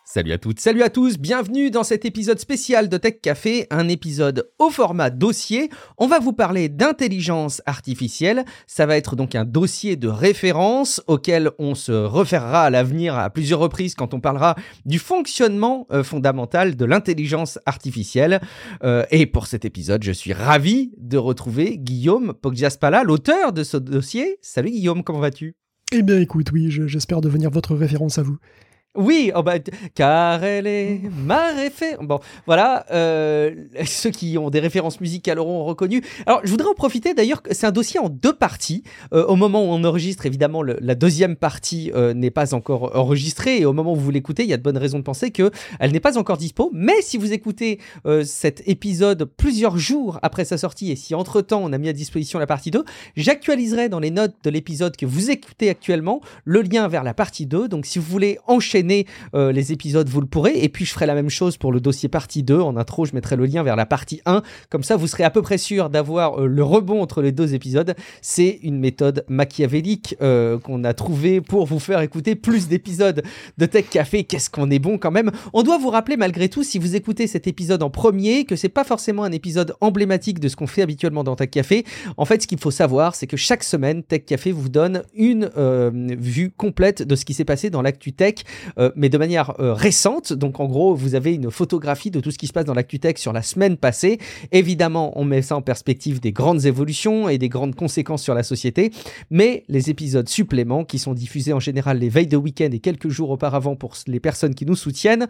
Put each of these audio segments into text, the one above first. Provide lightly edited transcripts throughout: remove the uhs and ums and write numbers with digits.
Salut à toutes, salut à tous, bienvenue dans cet épisode spécial de Tech Café, un épisode au format dossier. On va vous parler d'intelligence artificielle, ça va être donc un dossier de référence auquel on se référera à l'avenir à plusieurs reprises quand on parlera du fonctionnement fondamental de l'intelligence artificielle. Et pour cet épisode, je suis ravi de retrouver Guillaume Poggiaspala, l'auteur de ce dossier. Salut Guillaume, comment vas-tu ? Eh bien écoute, oui, j'espère devenir votre référence à vous. Oui, car elle est ma référence. Bon, voilà, ceux qui ont des références musicales auront reconnu. Alors, je voudrais en profiter d'ailleurs, c'est un dossier en deux parties. Au moment où on enregistre, évidemment, la deuxième partie n'est pas encore enregistrée. Et au moment où vous l'écoutez, il y a de bonnes raisons de penser qu'elle n'est pas encore dispo. Mais si vous écoutez cet épisode plusieurs jours après sa sortie, et si entre-temps, on a mis à disposition la partie 2, j'actualiserai dans les notes de l'épisode que vous écoutez actuellement le lien vers la partie 2. Donc, si vous voulez enchaîner les épisodes, vous le pourrez, et puis je ferai la même chose pour le dossier partie 2. En intro, je mettrai le lien vers la partie 1, comme ça vous serez à peu près sûr d'avoir le rebond entre les deux épisodes. C'est une méthode machiavélique qu'on a trouvée pour vous faire écouter plus d'épisodes de Tech Café. Qu'est-ce qu'on est bon quand même. On doit vous rappeler malgré tout, si vous écoutez cet épisode en premier, que c'est pas forcément un épisode emblématique de ce qu'on fait habituellement dans Tech Café. En fait, ce qu'il faut savoir, c'est que chaque semaine, Tech Café vous donne une vue complète de ce qui s'est passé dans l'actu tech, mais de manière récente. Donc en gros, vous avez une photographie de tout ce qui se passe dans l'actu tech sur la semaine passée. Évidemment, on met ça en perspective des grandes évolutions et des grandes conséquences sur la société, mais les épisodes suppléments qui sont diffusés en général les veilles de week-end et quelques jours auparavant pour les personnes qui nous soutiennent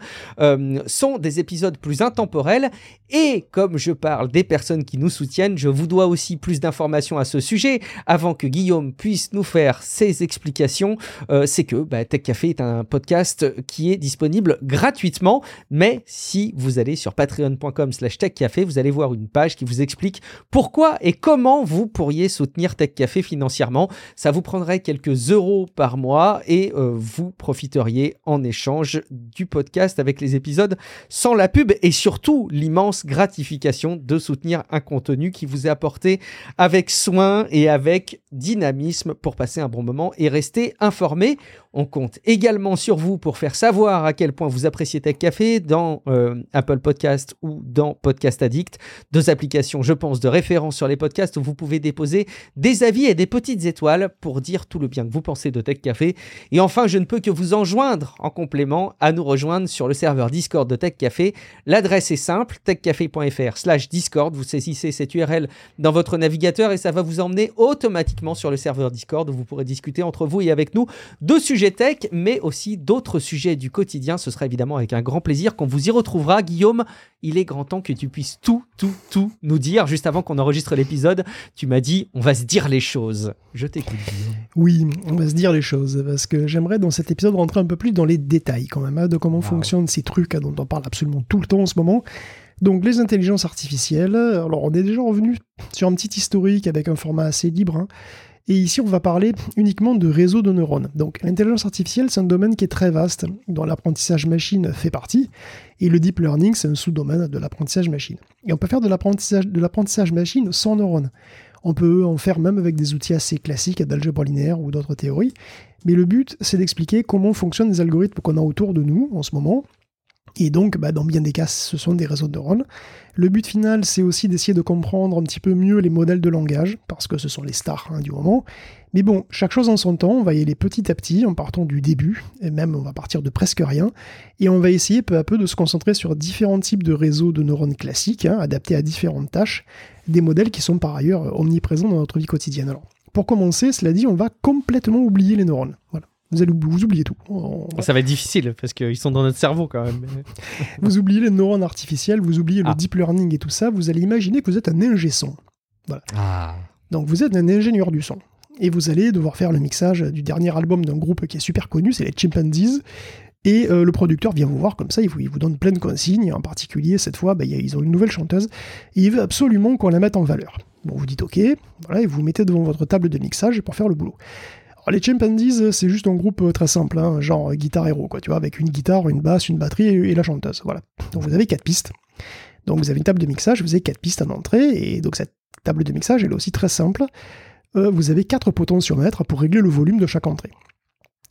sont des épisodes plus intemporels. Et comme je parle des personnes qui nous soutiennent, je vous dois aussi plus d'informations à ce sujet avant que Guillaume puisse nous faire ses explications. C'est que Tech Café est un podcast qui est disponible gratuitement, mais si vous allez sur patreon.com/techcafé, vous allez voir une page qui vous explique pourquoi et comment vous pourriez soutenir Tech Café financièrement. Ça vous prendrait quelques euros par mois et vous profiteriez en échange du podcast avec les épisodes sans la pub et surtout l'immense gratification de soutenir un contenu qui vous est apporté avec soin et avec dynamisme pour passer un bon moment et rester informé. On compte également sur vous pour faire savoir à quel point vous appréciez Tech Café dans Apple Podcast ou dans Podcast Addict, deux applications, je pense, de référence sur les podcasts où vous pouvez déposer des avis et des petites étoiles pour dire tout le bien que vous pensez de Tech Café. Et enfin, je ne peux que vous enjoindre en complément à nous rejoindre sur le serveur Discord de Tech Café. L'adresse est simple, techcafé.fr/Discord. Vous saisissez cette URL dans votre navigateur et ça va vous emmener automatiquement sur le serveur Discord où vous pourrez discuter entre vous et avec nous de sujets tech, mais aussi d'autres sujets du quotidien. Ce sera évidemment avec un grand plaisir qu'on vous y retrouvera. Guillaume, il est grand temps que tu puisses tout nous dire. Juste avant qu'on enregistre l'épisode, tu m'as dit on va se dire les choses. Je t'écoute, Guillaume. Oui, on va se dire les choses, parce que j'aimerais dans cet épisode rentrer un peu plus dans les détails quand même, de comment fonctionnent ces trucs dont on parle absolument tout le temps en ce moment. Donc les intelligences artificielles, alors on est déjà revenu sur un petit historique avec un format assez libre, et ici, on va parler uniquement de réseaux de neurones. Donc, l'intelligence artificielle, c'est un domaine qui est très vaste, dont l'apprentissage machine fait partie, et le deep learning, c'est un sous-domaine de l'apprentissage machine. Et on peut faire de l'apprentissage machine sans neurones. On peut en faire même avec des outils assez classiques d'algèbre linéaire ou d'autres théories, mais le but, c'est d'expliquer comment fonctionnent les algorithmes qu'on a autour de nous en ce moment. Et donc, dans bien des cas, ce sont des réseaux de neurones. Le but final, c'est aussi d'essayer de comprendre un petit peu mieux les modèles de langage, parce que ce sont les stars du moment. Mais bon, chaque chose en son temps, on va y aller petit à petit, en partant du début, et même on va partir de presque rien, et on va essayer peu à peu de se concentrer sur différents types de réseaux de neurones classiques, adaptés à différentes tâches, des modèles qui sont par ailleurs omniprésents dans notre vie quotidienne. Alors, pour commencer, cela dit, on va complètement oublier les neurones. Voilà. Vous oubliez tout. Ça va être difficile, parce qu'ils sont dans notre cerveau quand même. Vous oubliez les neurones artificiels, vous oubliez le deep learning et tout ça, vous allez imaginer que vous êtes un ingé son. Voilà. Donc vous êtes un ingénieur du son. Et vous allez devoir faire le mixage du dernier album d'un groupe qui est super connu, c'est les Chimpanzees. Et le producteur vient vous voir comme ça, il vous donne plein de consignes. En particulier, cette fois, ils ont une nouvelle chanteuse. Et il veut absolument qu'on la mette en valeur. Bon, vous dites OK, voilà, et vous vous mettez devant votre table de mixage pour faire le boulot. Alors, les Chimpanzees, c'est juste un groupe très simple, genre guitare héros, quoi, tu vois, avec une guitare, une basse, une batterie et la chanteuse, voilà. Donc vous avez 4 pistes. Donc vous avez une table de mixage, vous avez 4 pistes en entrée, et donc cette table de mixage, elle est aussi très simple. Vous avez 4 potentiomètres pour régler le volume de chaque entrée.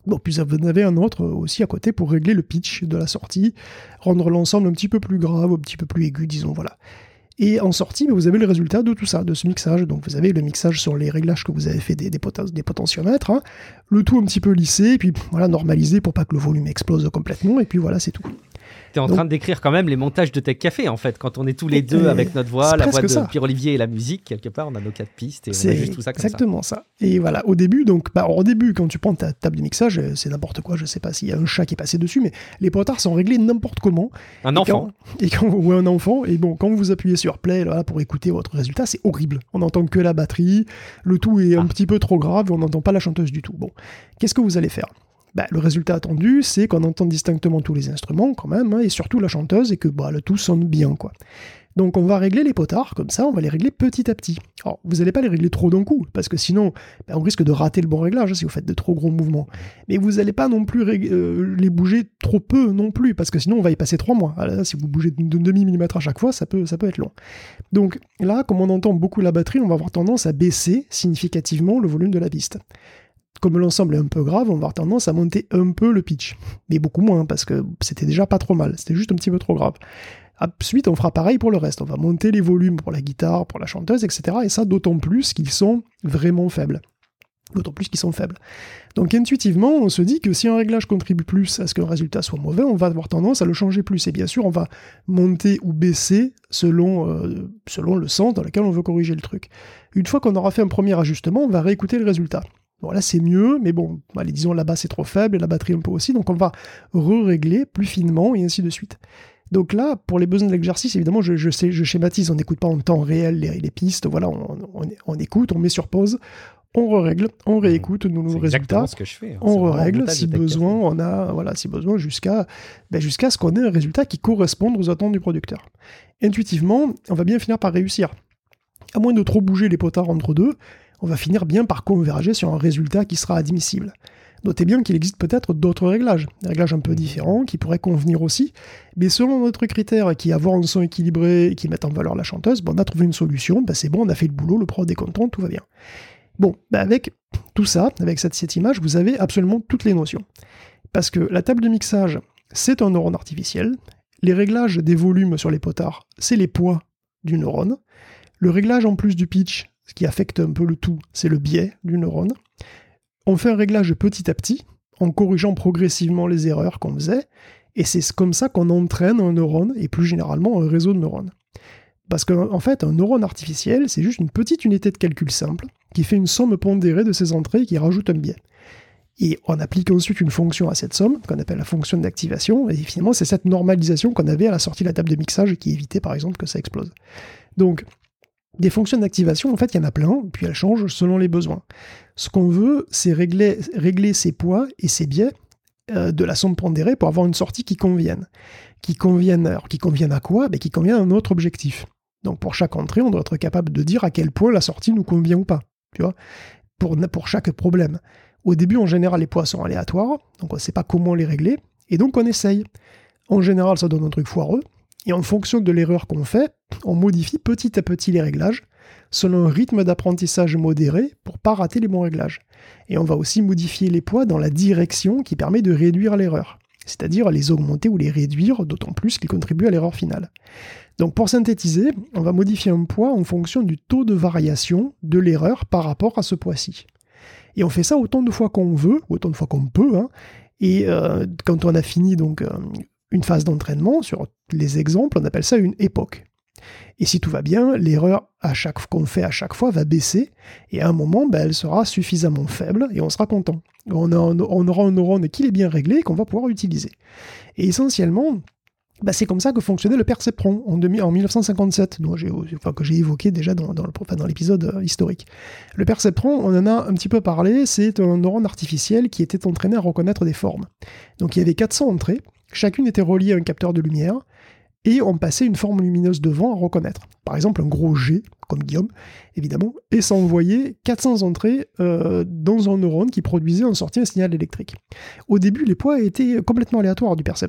Bon, puis vous en avez un autre aussi à côté pour régler le pitch de la sortie, rendre l'ensemble un petit peu plus grave, un petit peu plus aigu, disons, voilà. Et en sortie, vous avez le résultat de tout ça, de ce mixage. Donc vous avez le mixage sur les réglages que vous avez fait des potentiomètres, hein, le tout un petit peu lissé, et puis voilà, normalisé pour pas que le volume explose complètement, et puis voilà, c'est tout. T'es en train de décrire quand même les montages de Tech Café, en fait. Quand on est tous les deux avec notre voix, la voix de Pierre-Olivier et la musique, quelque part, on a nos 4 pistes et on ajuste tout ça comme ça. C'est exactement ça. Et voilà, au début, quand tu prends ta table de mixage, c'est n'importe quoi, je sais pas s'il y a un chat qui est passé dessus, mais les potards sont réglés n'importe comment. Un enfant. Ou un enfant. Et bon, quand vous appuyez sur play là, pour écouter votre résultat, c'est horrible. On n'entend que la batterie, le tout est un petit peu trop grave, on n'entend pas la chanteuse du tout. Bon, qu'est-ce que vous allez faire ? Le résultat attendu, c'est qu'on entend distinctement tous les instruments quand même, hein, et surtout la chanteuse, et que le tout sonne bien, quoi. Donc on va régler les potards, comme ça, on va les régler petit à petit. Alors, vous n'allez pas les régler trop d'un coup, parce que sinon, on risque de rater le bon réglage, hein, si vous faites de trop gros mouvements. Mais vous n'allez pas non plus les bouger trop peu non plus, parce que sinon on va y passer 3 mois. Alors, si vous bougez de demi-millimètre à chaque fois, ça peut être long. Donc là, comme on entend beaucoup la batterie, on va avoir tendance à baisser significativement le volume de la piste. Comme l'ensemble est un peu grave, on va avoir tendance à monter un peu le pitch. Mais beaucoup moins, parce que c'était déjà pas trop mal, c'était juste un petit peu trop grave. Ensuite, on fera pareil pour le reste. On va monter les volumes pour la guitare, pour la chanteuse, etc. Et ça, d'autant plus qu'ils sont vraiment faibles. Donc intuitivement, on se dit que si un réglage contribue plus à ce qu'un résultat soit mauvais, on va avoir tendance à le changer plus. Et bien sûr, on va monter ou baisser selon le sens dans lequel on veut corriger le truc. Une fois qu'on aura fait un premier ajustement, on va réécouter le résultat. Bon, là, c'est mieux, mais bon, allez, disons, la basse est trop faible, et la batterie un peu aussi, donc on va régler plus finement, et ainsi de suite. Donc là, pour les besoins de l'exercice, évidemment, je schématise, on n'écoute pas en temps réel les pistes, voilà, on écoute, on met sur pause, on règle, on réécoute nos résultats, ce que je fais, hein. On règle si besoin, jusqu'à ce qu'on ait un résultat qui corresponde aux attentes du producteur. Intuitivement, on va bien finir par réussir. À moins de trop bouger les potards entre deux, on va finir bien par converger sur un résultat qui sera admissible. Notez bien qu'il existe peut-être d'autres réglages, des réglages un peu différents, qui pourraient convenir aussi, mais selon notre critère, qui est avoir un son équilibré et qui met en valeur la chanteuse, on a trouvé une solution, c'est bon, on a fait le boulot, le prod est content, tout va bien. Bon, avec tout ça, avec cette image, vous avez absolument toutes les notions. Parce que la table de mixage, c'est un neurone artificiel, les réglages des volumes sur les potards, c'est les poids du neurone, le réglage en plus du pitch, ce qui affecte un peu le tout, c'est le biais du neurone. On fait un réglage petit à petit, en corrigeant progressivement les erreurs qu'on faisait, et c'est comme ça qu'on entraîne un neurone, et plus généralement un réseau de neurones. Parce qu'en fait, un neurone artificiel, c'est juste une petite unité de calcul simple, qui fait une somme pondérée de ses entrées et qui rajoute un biais. Et on applique ensuite une fonction à cette somme, qu'on appelle la fonction d'activation, et finalement c'est cette normalisation qu'on avait à la sortie de la table de mixage qui évitait par exemple que ça explose. Donc, des fonctions d'activation, en fait, il y en a plein, puis elles changent selon les besoins. Ce qu'on veut, c'est régler ces poids et ces biais de la somme pondérée pour avoir une sortie qui convienne. Qui convienne à quoi ? Qui convienne à notre objectif. Donc pour chaque entrée, on doit être capable de dire à quel point la sortie nous convient ou pas. Tu vois ? Pour chaque problème. Au début, en général, les poids sont aléatoires, donc on ne sait pas comment les régler, et donc on essaye. En général, ça donne un truc foireux, et en fonction de l'erreur qu'on fait, on modifie petit à petit les réglages, selon un rythme d'apprentissage modéré pour pas rater les bons réglages. Et on va aussi modifier les poids dans la direction qui permet de réduire l'erreur, c'est-à-dire les augmenter ou les réduire, d'autant plus qu'ils contribuent à l'erreur finale. Donc pour synthétiser, on va modifier un poids en fonction du taux de variation de l'erreur par rapport à ce poids-ci. Et on fait ça autant de fois qu'on veut, autant de fois qu'on peut, hein, et quand on a fini donc une phase d'entraînement, sur les exemples, on appelle ça une époque. Et si tout va bien, l'erreur qu'on fait à chaque fois va baisser, et à un moment, elle sera suffisamment faible, et on sera content. On aura un neurone qui est bien réglé, et qu'on va pouvoir utiliser. Et essentiellement, c'est comme ça que fonctionnait le perceptron en 1957, que j'ai évoqué déjà dans l'épisode historique. Le perceptron, on en a un petit peu parlé, c'est un neurone artificiel qui était entraîné à reconnaître des formes. Donc il y avait 400 entrées, chacune était reliée à un capteur de lumière, et on passait une forme lumineuse devant à reconnaître. Par exemple, un gros G, comme Guillaume, évidemment, et ça envoyait 400 entrées dans un neurone qui produisait en sortie un signal électrique. Au début, les poids étaient complètement aléatoires du perceptron.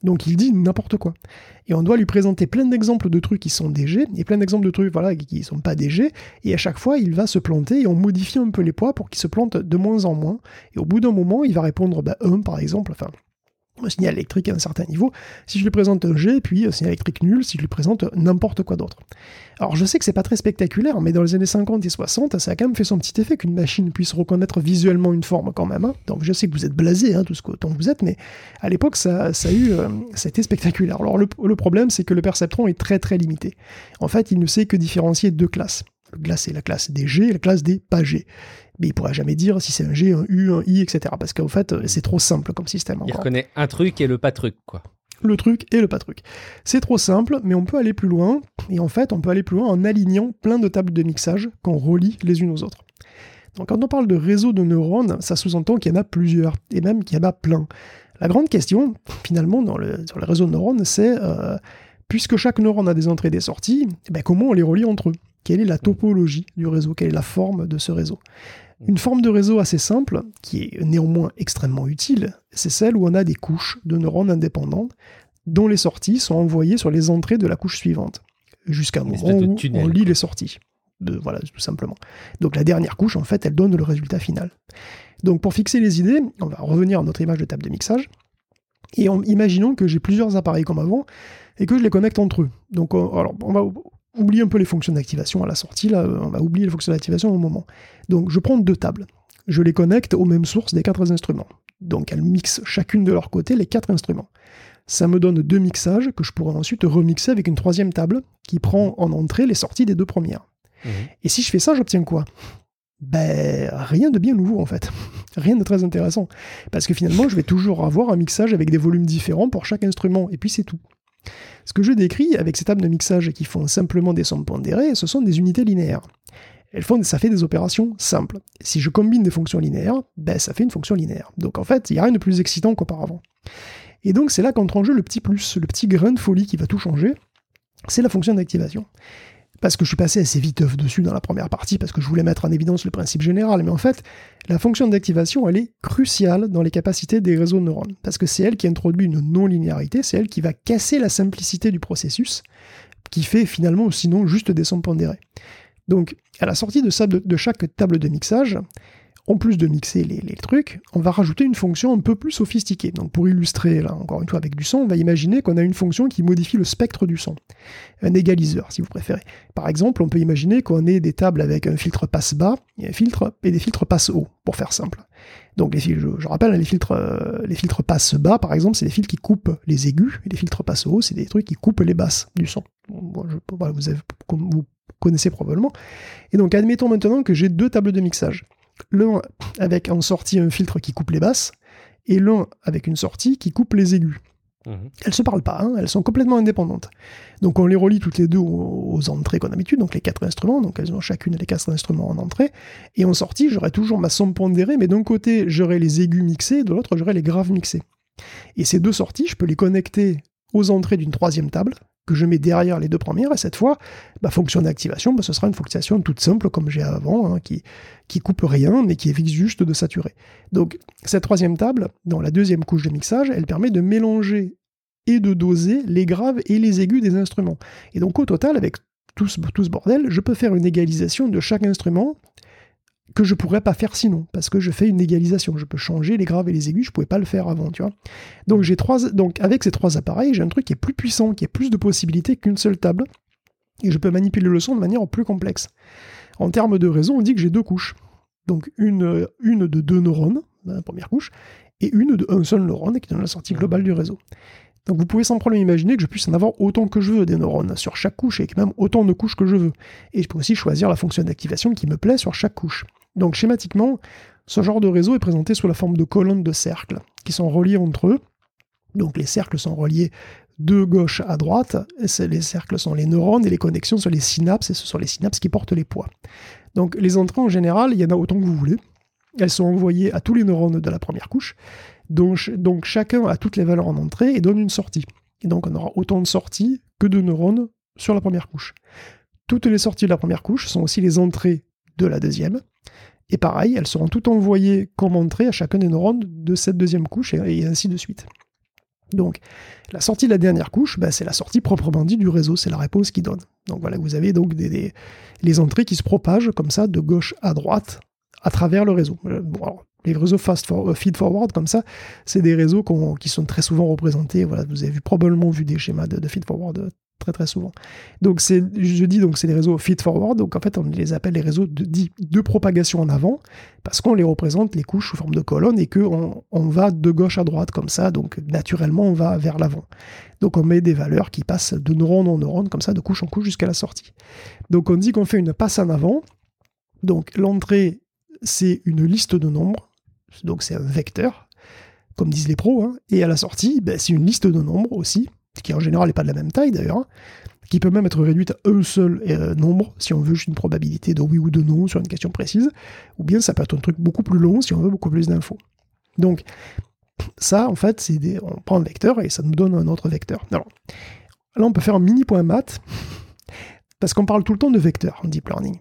Donc il dit n'importe quoi. Et on doit lui présenter plein d'exemples de trucs qui sont des G, et plein d'exemples de trucs qui ne sont pas des G, et à chaque fois il va se planter, et on modifie un peu les poids pour qu'il se plante de moins en moins, et au bout d'un moment il va répondre 1 par exemple, enfin un signal électrique à un certain niveau, si je lui présente un G, puis un signal électrique nul, si je lui présente n'importe quoi d'autre. Alors je sais que c'est pas très spectaculaire, mais dans les années 50 et 60, ça a quand même fait son petit effet qu'une machine puisse reconnaître visuellement une forme quand même. Hein. Donc je sais que vous êtes blasés, tout ce autant que vous êtes, mais à l'époque ça a été spectaculaire. Alors le problème, c'est que le perceptron est très très limité. En fait, il ne sait que différencier deux classes. C'est la classe des G et la classe des pas G. Mais il pourra jamais dire si c'est un G, un U, un I, etc. Parce qu'en fait, c'est trop simple comme système. Il reconnaît un truc et le pas truc, quoi. Le truc et le pas truc. C'est trop simple, mais on peut aller plus loin. Et en fait, on peut aller plus loin en alignant plein de tables de mixage qu'on relie les unes aux autres. Donc quand on parle de réseau de neurones, ça sous-entend qu'il y en a plusieurs, et même qu'il y en a plein. La grande question, finalement, sur le réseau de neurones, c'est, puisque chaque neurone a des entrées et des sorties, comment on les relie entre eux ? Quelle est la topologie du réseau ? Quelle est la forme de ce réseau ? Une forme de réseau assez simple, qui est néanmoins extrêmement utile, c'est celle où on a des couches de neurones indépendantes dont les sorties sont envoyées sur les entrées de la couche suivante, jusqu'à un moment où on lit les sorties. Voilà, tout simplement. Donc la dernière couche, en fait, elle donne le résultat final. Donc pour fixer les idées, on va revenir à notre image de table de mixage, et imaginons que j'ai plusieurs appareils comme avant, et que je les connecte entre eux. Donc on va oublier un peu les fonctions d'activation à la sortie, là, on va oublier les fonctions d'activation au moment. Donc je prends deux tables, je les connecte aux mêmes sources des 4 instruments. Donc elles mixent chacune de leur côté les 4 instruments. Ça me donne 2 mixages que je pourrais ensuite remixer avec une troisième table qui prend en entrée les sorties des 2 premières. Et si je fais ça, j'obtiens quoi ? Rien de bien nouveau en fait. Rien de très intéressant. Parce que finalement, je vais toujours avoir un mixage avec des volumes différents pour chaque instrument, et puis c'est tout. Ce que je décris avec ces tables de mixage qui font simplement des sommes pondérées, ce sont des unités linéaires. Ça fait des opérations simples. Si je combine des fonctions linéaires, ça fait une fonction linéaire. Donc en fait, il n'y a rien de plus excitant qu'auparavant. Et donc c'est là qu'entre en jeu le petit plus, le petit grain de folie qui va tout changer, c'est la fonction d'activation. Parce que je suis passé assez vite dessus dans la première partie, parce que je voulais mettre en évidence le principe général, mais en fait, la fonction d'activation, elle est cruciale dans les capacités des réseaux de neurones, parce que c'est elle qui introduit une non-linéarité, c'est elle qui va casser la simplicité du processus, qui fait finalement sinon juste des sommes pondérées. Donc, à la sortie de chaque table de mixage, en plus de mixer les trucs, on va rajouter une fonction un peu plus sophistiquée. Donc pour illustrer, là, encore une fois avec du son, on va imaginer qu'on a une fonction qui modifie le spectre du son. Un égaliseur, si vous préférez. Par exemple, on peut imaginer qu'on ait des tables avec un filtre passe-bas et des filtres passe-haut, pour faire simple. Donc je rappelle, les filtres passe-bas, par exemple, c'est des filtres qui coupent les aigus, et les filtres passe-haut, c'est des trucs qui coupent les basses du son. Vous connaissez probablement. Et donc admettons maintenant que j'ai 2 tables de mixage. L'un avec en sortie un filtre qui coupe les basses, et l'un avec une sortie qui coupe les aigus. Elles se parlent pas, elles sont complètement indépendantes. Donc on les relie toutes les deux aux entrées qu'on a l'habitude, donc les 4 instruments, donc elles ont chacune les 4 instruments en entrée, et en sortie j'aurai toujours ma somme pondérée, mais d'un côté j'aurai les aigus mixés, de l'autre j'aurai les graves mixés. Et ces 2 sorties, je peux les connecter aux entrées d'une troisième table, que je mets derrière les 2 premières, et cette fois, fonction d'activation, ce sera une fonction toute simple comme j'ai avant, qui coupe rien, mais qui évite juste de saturer. Donc, cette troisième table, dans la deuxième couche de mixage, elle permet de mélanger et de doser les graves et les aigus des instruments. Et donc, au total, avec tout ce bordel, je peux faire une égalisation de chaque instrument que je pourrais pas faire sinon, parce que je fais une égalisation. Je peux changer les graves et les aigus, je pouvais pas le faire avant, tu vois. Donc avec ces 3 appareils, j'ai un truc qui est plus puissant, qui a plus de possibilités qu'une seule table, et je peux manipuler le son de manière plus complexe. En termes de réseau, on dit que j'ai 2 couches. Donc une de 2 neurones, la première couche, et une de un seul neurone qui donne la sortie globale du réseau. Donc vous pouvez sans problème imaginer que je puisse en avoir autant que je veux des neurones sur chaque couche, et même autant de couches que je veux. Et je peux aussi choisir la fonction d'activation qui me plaît sur chaque couche. Donc schématiquement, ce genre de réseau est présenté sous la forme de colonnes de cercles, qui sont reliés entre eux. Donc les cercles sont reliés de gauche à droite, les cercles sont les neurones, et les connexions sont les synapses, et ce sont les synapses qui portent les poids. Donc les entrées en général, il y en a autant que vous voulez. Elles sont envoyées à tous les neurones de la première couche, donc chacun a toutes les valeurs en entrée et donne une sortie. Et donc on aura autant de sorties que de neurones sur la première couche. Toutes les sorties de la première couche sont aussi les entrées de la deuxième, et pareil, elles seront toutes envoyées comme entrée à chacun des neurones de cette deuxième couche, et ainsi de suite. Donc, la sortie de la dernière couche, c'est la sortie proprement dit du réseau, c'est la réponse qu'il donne. Donc voilà, vous avez donc les entrées qui se propagent comme ça, de gauche à droite, à travers le réseau. Bon, alors, les réseaux feed-forward, comme ça, c'est des réseaux qui sont très souvent représentés. Voilà, vous avez probablement vu des schémas de feed-forward très très souvent. Donc c'est les réseaux feed-forward, donc en fait on les appelle les réseaux de propagation en avant, parce qu'on les représente les couches sous forme de colonnes et qu'on va de gauche à droite comme ça, donc naturellement on va vers l'avant. Donc on met des valeurs qui passent de neurone en neurone, comme ça, de couche en couche jusqu'à la sortie. Donc on dit qu'on fait une passe en avant, donc l'entrée c'est une liste de nombres, donc c'est un vecteur, comme disent les pros, hein. Et à la sortie, c'est une liste de nombres aussi, qui en général n'est pas de la même taille d'ailleurs, hein, qui peut même être réduite à un seul nombre, si on veut juste une probabilité de oui ou de non sur une question précise, ou bien ça peut être un truc beaucoup plus long si on veut beaucoup plus d'infos. Donc ça, en fait, on prend un vecteur et ça nous donne un autre vecteur. Alors, là, on peut faire un mini point maths, parce qu'on parle tout le temps de vecteurs en deep learning.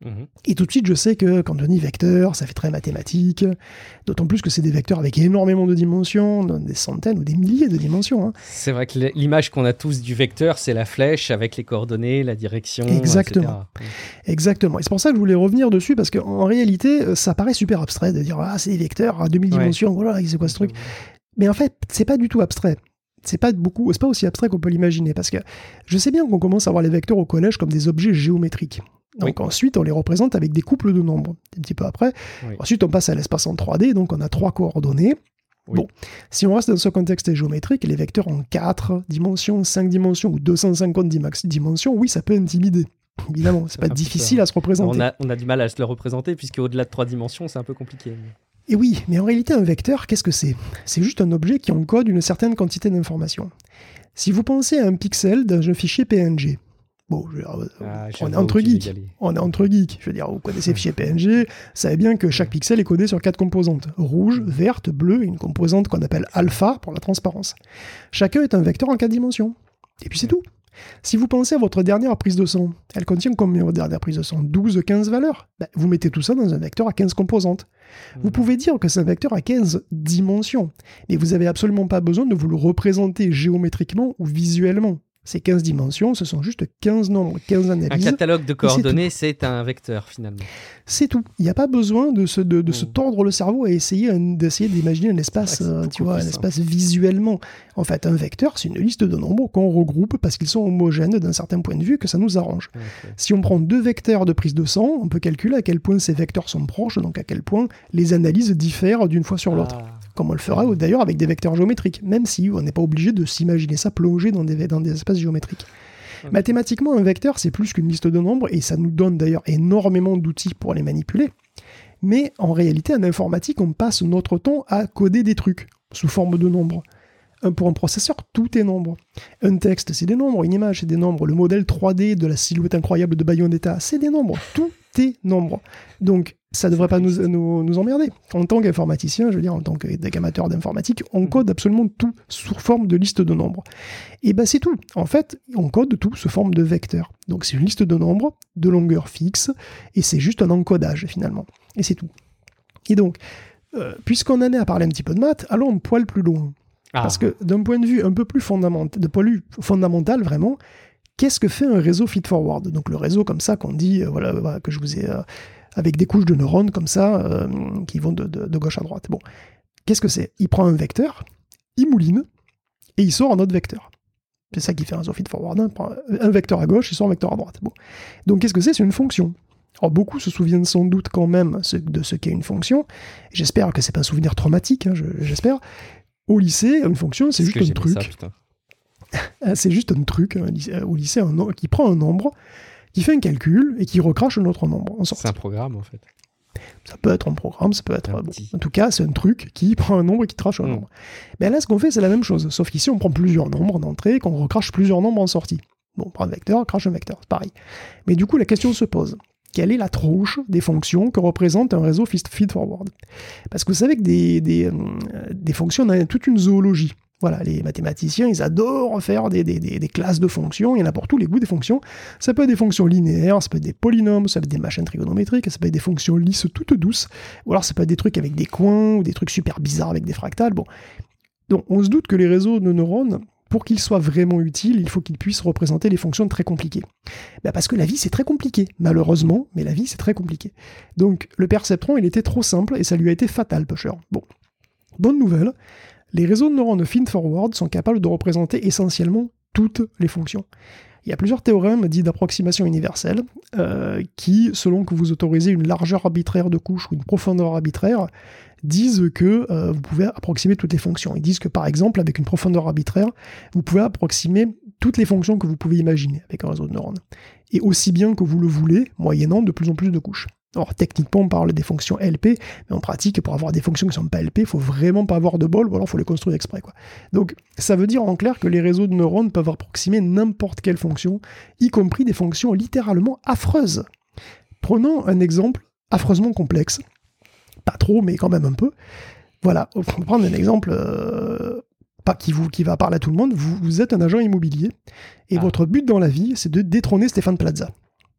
Et tout de suite, je sais que quand on dit vecteur, ça fait très mathématique, d'autant plus que c'est des vecteurs avec énormément de dimensions, des centaines ou des milliers de dimensions. Hein. C'est vrai que l'image qu'on a tous du vecteur, c'est la flèche avec les coordonnées, la direction, Exactement. etc. Exactement. Et c'est pour ça que je voulais revenir dessus, parce qu'en réalité, ça paraît super abstrait de dire « Ah, c'est des vecteurs à 2000 dimensions, voilà, c'est quoi ce truc ?» Mais en fait, c'est pas du tout abstrait. C'est pas aussi abstrait qu'on peut l'imaginer, parce que je sais bien qu'on commence à voir les vecteurs au collège comme des objets géométriques. Donc ensuite, on les représente avec des couples de nombres, un petit peu après. Ensuite, on passe à l'espace en 3D, donc on a 3 coordonnées. Bon, si on reste dans ce contexte géométrique, les vecteurs en 4 dimensions, 5 dimensions ou 250 dimensions, oui, ça peut intimider. Évidemment, c'est pas difficile à se représenter. On a du mal à se le représenter, puisque au-delà de 3 dimensions, c'est un peu compliqué. Et oui, mais en réalité, un vecteur, qu'est-ce que c'est ? C'est juste un objet qui encode une certaine quantité d'informations. Si vous pensez à un pixel dans un fichier PNG, bon, on est entre geeks. On est entre geeks. Je veux dire, vous connaissez le fichier PNG, vous savez bien que chaque pixel est codé sur 4 composantes. Rouge, verte, bleue et une composante qu'on appelle alpha pour la transparence. Chacun est un vecteur en 4 dimensions. Et puis c'est tout. Si vous pensez à votre dernière prise de son, elle contient combien votre dernière prise de son ? 12, 15 valeurs ? Vous mettez tout ça dans un vecteur à 15 composantes. Vous pouvez dire que c'est un vecteur à 15 dimensions, mais vous n'avez absolument pas besoin de vous le représenter géométriquement ou visuellement. Ces 15 dimensions, ce sont juste 15 nombres, 15 analyses. Un catalogue de coordonnées, c'est un vecteur, finalement. C'est tout. Il n'y a pas besoin de se tordre le cerveau et d'essayer d'imaginer un espace, un espace visuellement. En fait, un vecteur, c'est une liste de nombres qu'on regroupe parce qu'ils sont homogènes d'un certain point de vue que ça nous arrange. Okay. Si on prend 2 vecteurs de prise de sang, on peut calculer à quel point ces vecteurs sont proches, donc à quel point les analyses diffèrent d'une fois sur l'autre. Comme on le fera d'ailleurs avec des vecteurs géométriques, même si on n'est pas obligé de s'imaginer ça plongé dans des espaces géométriques. Mathématiquement, un vecteur, c'est plus qu'une liste de nombres, et ça nous donne d'ailleurs énormément d'outils pour les manipuler. Mais en réalité, en informatique, on passe notre temps à coder des trucs sous forme de nombres. Pour un processeur, tout est nombre. Un texte, c'est des nombres. Une image, c'est des nombres. Le modèle 3D de la silhouette incroyable de Bayonetta, c'est des nombres. Tout est nombre. Donc, ça ne devrait pas nous emmerder. En tant qu'informaticien, je veux dire, en tant qu'amateur d'informatique, on code absolument tout sous forme de liste de nombres. Et c'est tout. En fait, on code tout sous forme de vecteurs. Donc, c'est une liste de nombres de longueur fixe, et c'est juste un encodage, finalement. Et c'est tout. Et donc, puisqu'on en est à parler un petit peu de maths, allons un poil plus loin. Parce que d'un point de vue un peu plus fondamental, vraiment, qu'est-ce que fait un réseau feed-forward ? Donc le réseau comme ça qu'on dit, que je vous ai... avec des couches de neurones comme ça, qui vont de gauche à droite. Bon, qu'est-ce que c'est ? Il prend un vecteur, il mouline, et il sort un autre vecteur. C'est ça qui fait un réseau feed-forward. Hein. Il prend un vecteur à gauche, il sort un vecteur à droite. Bon. Donc qu'est-ce que c'est ? C'est une fonction. Alors beaucoup se souviennent sans doute quand même de ce qu'est une fonction. J'espère que c'est pas un souvenir traumatique, hein, j'espère. Au lycée, une fonction, c'est juste un truc. C'est juste un truc, au lycée, qui prend un nombre, qui fait un calcul et qui recrache un autre nombre en sortie. C'est un programme, en fait. Ça peut être un programme, ça peut être... En tout cas, c'est un truc qui prend un nombre et qui trache un nombre. Là, ce qu'on fait, c'est la même chose. Sauf qu'ici, on prend plusieurs nombres d'entrée et qu'on recrache plusieurs nombres en sortie. Bon, on prend un vecteur, crache un vecteur, c'est pareil. Mais du coup, la question se pose. Quelle est la tronche des fonctions que représente un réseau feed-forward ? Parce que vous savez que des fonctions, on a toute une zoologie. Voilà, les mathématiciens, ils adorent faire des classes de fonctions, il y en a pour tous les goûts des fonctions. Ça peut être des fonctions linéaires, ça peut être des polynômes, ça peut être des machines trigonométriques, ça peut être des fonctions lisses toutes douces, ou alors ça peut être des trucs avec des coins, ou des trucs super bizarres avec des fractales. Bon, Donc, on se doute que les réseaux de neurones, pour qu'ils soient vraiment utiles, il faut qu'ils puissent représenter des fonctions très compliquées. Parce que la vie, c'est très compliqué, malheureusement, mais la vie, c'est très compliqué. Donc, le perceptron, il était trop simple et ça lui a été fatal, Pusher. Bon, bonne nouvelle, les réseaux de neurones feed-forward sont capables de représenter essentiellement toutes les fonctions. Il y a plusieurs théorèmes dits d'approximation universelle qui, selon que vous autorisez une largeur arbitraire de couche ou une profondeur arbitraire, disent que vous pouvez approximer toutes les fonctions. Ils disent que, par exemple, avec une profondeur arbitraire, vous pouvez approximer toutes les fonctions que vous pouvez imaginer avec un réseau de neurones. Et aussi bien que vous le voulez, moyennant de plus en plus de couches. Alors, techniquement, on parle des fonctions LP, mais en pratique, pour avoir des fonctions qui ne sont pas LP, il faut vraiment pas avoir de bol, ou alors il faut les construire exprès, quoi. Donc, ça veut dire en clair que les réseaux de neurones peuvent approximer n'importe quelle fonction, y compris des fonctions littéralement affreuses. Prenons un exemple affreusement complexe. Pas trop, mais quand même un peu. Voilà, on va prendre un exemple pas qui va parler à tout le monde. Vous êtes un agent immobilier, et votre but dans la vie, c'est de détrôner Stéphane Plaza.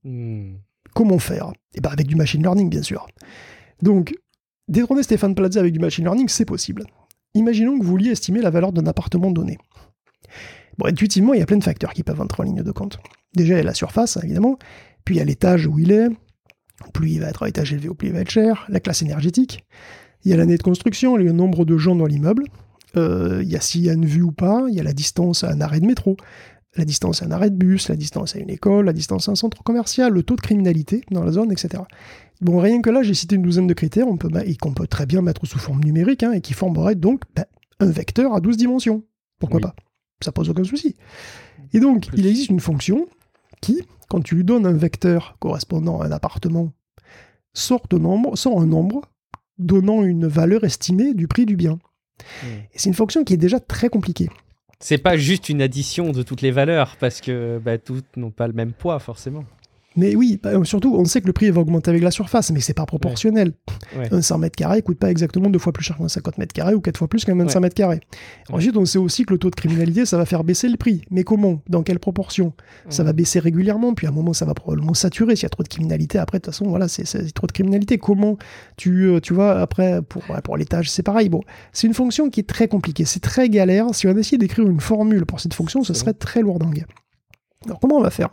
Comment faire ? Avec du machine learning, bien sûr. Donc, détrôner Stéphane Plaza avec du machine learning, c'est possible. Imaginons que vous vouliez estimer la valeur d'un appartement donné. Bon, intuitivement, il y a plein de facteurs qui peuvent entrer en ligne de compte. Déjà, il y a la surface, évidemment, puis il y a l'étage où il est. Plus il va être à étage élevé, plus il va être cher. La classe énergétique. Il y a l'année de construction, le nombre de gens dans l'immeuble. Il y a s'il y a une vue ou pas. Il y a la distance à un arrêt de métro. La distance à un arrêt de bus, la distance à une école, la distance à un centre commercial, le taux de criminalité dans la zone, etc. Bon, rien que là, j'ai cité une douzaine de critères qu'on peut très bien mettre sous forme numérique et qui formeraient donc un vecteur à 12 dimensions. Pourquoi pas ? Ça pose aucun souci. Et donc, il existe une fonction qui, quand tu lui donnes un vecteur correspondant à un appartement, sort un nombre donnant une valeur estimée du prix du bien. Et c'est une fonction qui est déjà très compliquée. C'est pas juste une addition de toutes les valeurs, parce que toutes n'ont pas le même poids, forcément. Mais oui, surtout, on sait que le prix va augmenter avec la surface, mais c'est pas proportionnel. Un 100 mètres carrés coûte pas exactement 2 fois plus cher qu'un 50 mètres carrés ou 4 fois plus qu'un 25 mètres carrés. Ensuite, on sait aussi que le taux de criminalité, ça va faire baisser le prix. Mais comment ? Dans quelle proportion ? Ça va baisser régulièrement, puis à un moment, ça va probablement saturer. S'il y a trop de criminalité, après, de toute façon, voilà, c'est trop de criminalité. Comment tu vois, après, pour l'étage, c'est pareil. Bon, c'est une fonction qui est très compliquée, c'est très galère. Si on essayait d'écrire une formule pour cette fonction, ce serait très lourdingue. Alors, comment on va faire ?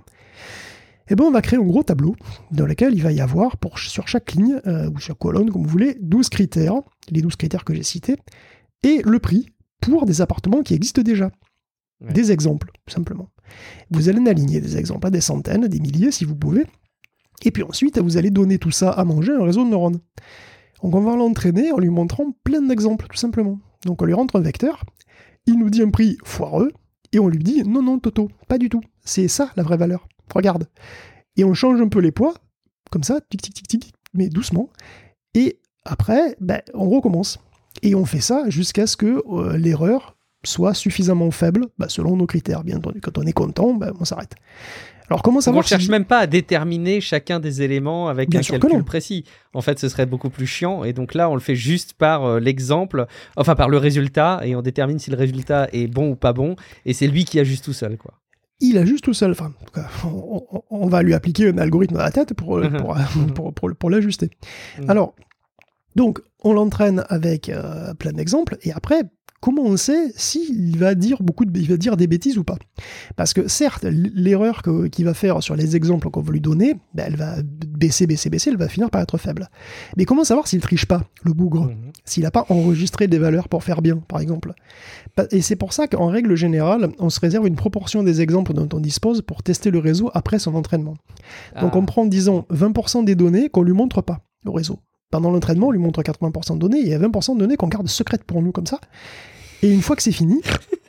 On va créer un gros tableau dans lequel il va y avoir, sur chaque ligne, ou chaque colonne, comme vous voulez, 12 critères, les 12 critères que j'ai cités, et le prix pour des appartements qui existent déjà. Des exemples, simplement. Vous allez en aligner des exemples à des centaines, des milliers, si vous pouvez, et puis ensuite, vous allez donner tout ça à manger à un réseau de neurones. Donc on va l'entraîner en lui montrant plein d'exemples, tout simplement. Donc on lui rentre un vecteur, il nous dit un prix foireux, et on lui dit « Non, Toto, pas du tout, c'est ça la vraie valeur. Regarde ». Et on change un peu les poids, comme ça, tic, tic, tic, tic, mais doucement. Et après, on recommence. Et on fait ça jusqu'à ce que l'erreur soit suffisamment faible, selon nos critères. Bien entendu, quand on est content, on s'arrête. Alors comment savoir on ne cherche même pas à déterminer chacun des éléments avec un calcul précis. En fait, ce serait beaucoup plus chiant. Et donc là, on le fait juste par l'exemple, enfin par le résultat, et on détermine si le résultat est bon ou pas bon. Et c'est lui qui ajuste tout seul, quoi. Il ajuste tout seul. Enfin, en tout cas, on va lui appliquer un algorithme à la tête pour l'ajuster. Alors, donc, on l'entraîne avec plein d'exemples, et après, comment on sait s'il va dire des bêtises ou pas ? Parce que certes, l'erreur qu'il va faire sur les exemples qu'on veut lui donner, elle va baisser, elle va finir par être faible. Mais comment savoir s'il triche pas, le bougre ? S'il n'a pas enregistré des valeurs pour faire bien, par exemple. Et c'est pour ça qu'en règle générale, on se réserve une proportion des exemples dont on dispose pour tester le réseau après son entraînement. Donc on prend, disons, 20% des données qu'on lui montre pas, le réseau. Pendant l'entraînement, on lui montre 80% de données, et il y a 20% de données qu'on garde secrètes pour nous, comme ça. Et une fois que c'est fini,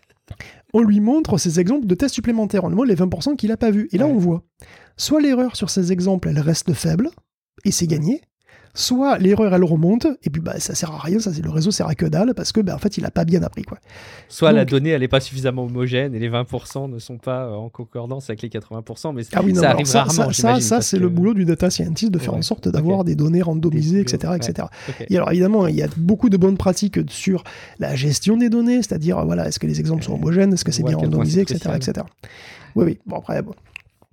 on lui montre ces exemples de tests supplémentaires. On lui montre les 20% qu'il n'a pas vus. Et là, on voit, soit l'erreur sur ces exemples, elle reste faible, et c'est gagné, soit l'erreur, elle remonte, et puis ça sert à rien, le réseau sert à que dalle, parce que en fait, il n'a pas bien appris, quoi. Soit la donnée, elle n'est pas suffisamment homogène, et les 20% ne sont pas en concordance avec les 80%, mais ça arrive rarement, j'imagine. Ça, c'est le boulot du data scientist, de faire en sorte d'avoir des données randomisées, etc. Et alors, évidemment, il y a beaucoup de bonnes pratiques sur la gestion des données, c'est-à-dire, est-ce que les exemples sont homogènes, est-ce que c'est bien randomisé, etc. Oui, bon, après,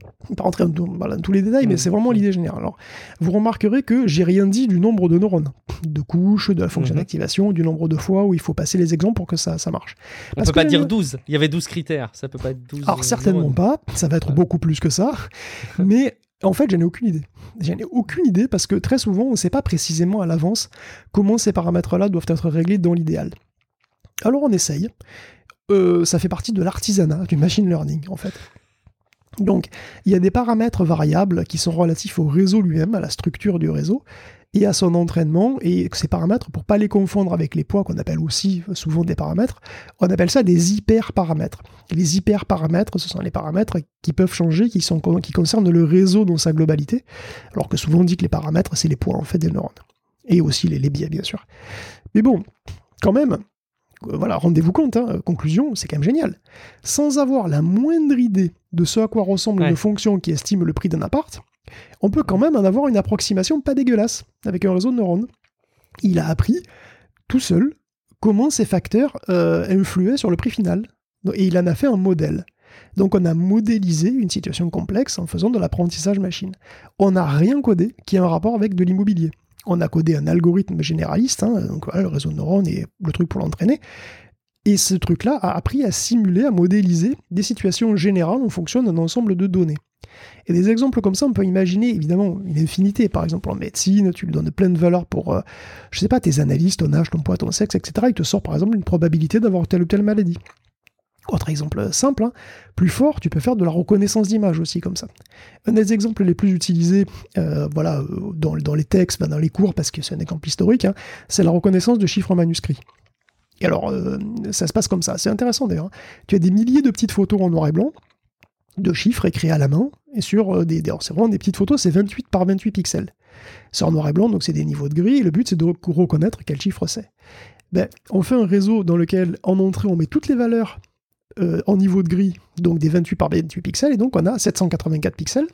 Pas rentrer dans tous les détails, mais c'est vraiment l'idée générale. Alors, vous remarquerez que j'ai rien dit du nombre de neurones, de couches, de la fonction d'activation, du nombre de fois où il faut passer les exemples pour que ça marche. On ne peut pas dire 12, il y avait 12 critères, ça peut pas être 12. Alors certainement pas, ça va être beaucoup plus que ça, mais en fait, j'en ai aucune idée. J'en ai aucune idée parce que très souvent, on ne sait pas précisément à l'avance comment ces paramètres-là doivent être réglés dans l'idéal. Alors on essaye. Ça fait partie de l'artisanat, du machine learning en fait. Donc, il y a des paramètres variables qui sont relatifs au réseau lui-même, à la structure du réseau, et à son entraînement, et ces paramètres, pour ne pas les confondre avec les poids, qu'on appelle aussi souvent des paramètres, on appelle ça des hyperparamètres. Et les hyperparamètres, ce sont les paramètres qui peuvent changer, qui concernent le réseau dans sa globalité, alors que souvent on dit que les paramètres, c'est les poids en fait des neurones. Et aussi les biais, bien sûr. Mais bon, quand même, voilà, rendez-vous compte, conclusion, c'est quand même génial. Sans avoir la moindre idée de ce à quoi ressemble une fonction qui estime le prix d'un appart, on peut quand même en avoir une approximation pas dégueulasse avec un réseau de neurones. Il a appris tout seul comment ces facteurs influaient sur le prix final. Et il en a fait un modèle. Donc on a modélisé une situation complexe en faisant de l'apprentissage machine. On n'a rien codé qui ait un rapport avec de l'immobilier. On a codé un algorithme généraliste, donc voilà, le réseau de neurones et le truc pour l'entraîner. Et ce truc-là a appris à simuler, à modéliser des situations générales en fonction d'un ensemble de données. Et des exemples comme ça, on peut imaginer évidemment une infinité. Par exemple, en médecine, tu lui donnes plein de valeurs pour, je sais pas, tes analyses, ton âge, ton poids, ton sexe, etc. Il te sort par exemple une probabilité d'avoir telle ou telle maladie. Autre exemple simple, plus fort, tu peux faire de la reconnaissance d'image aussi comme ça. Un des exemples les plus utilisés dans les textes, dans les cours, parce que c'est un exemple historique, c'est la reconnaissance de chiffres manuscrits. Et alors, ça se passe comme ça. C'est intéressant d'ailleurs. Tu as des milliers de petites photos en noir et blanc, de chiffres écrits à la main, et sur c'est vraiment des petites photos, c'est 28 par 28 pixels. C'est en noir et blanc, donc c'est des niveaux de gris, et le but c'est de reconnaître quel chiffre c'est. On fait un réseau dans lequel, en entrée, on met toutes les valeurs en niveau de gris, donc des 28 par 28 pixels, et donc on a 784 pixels.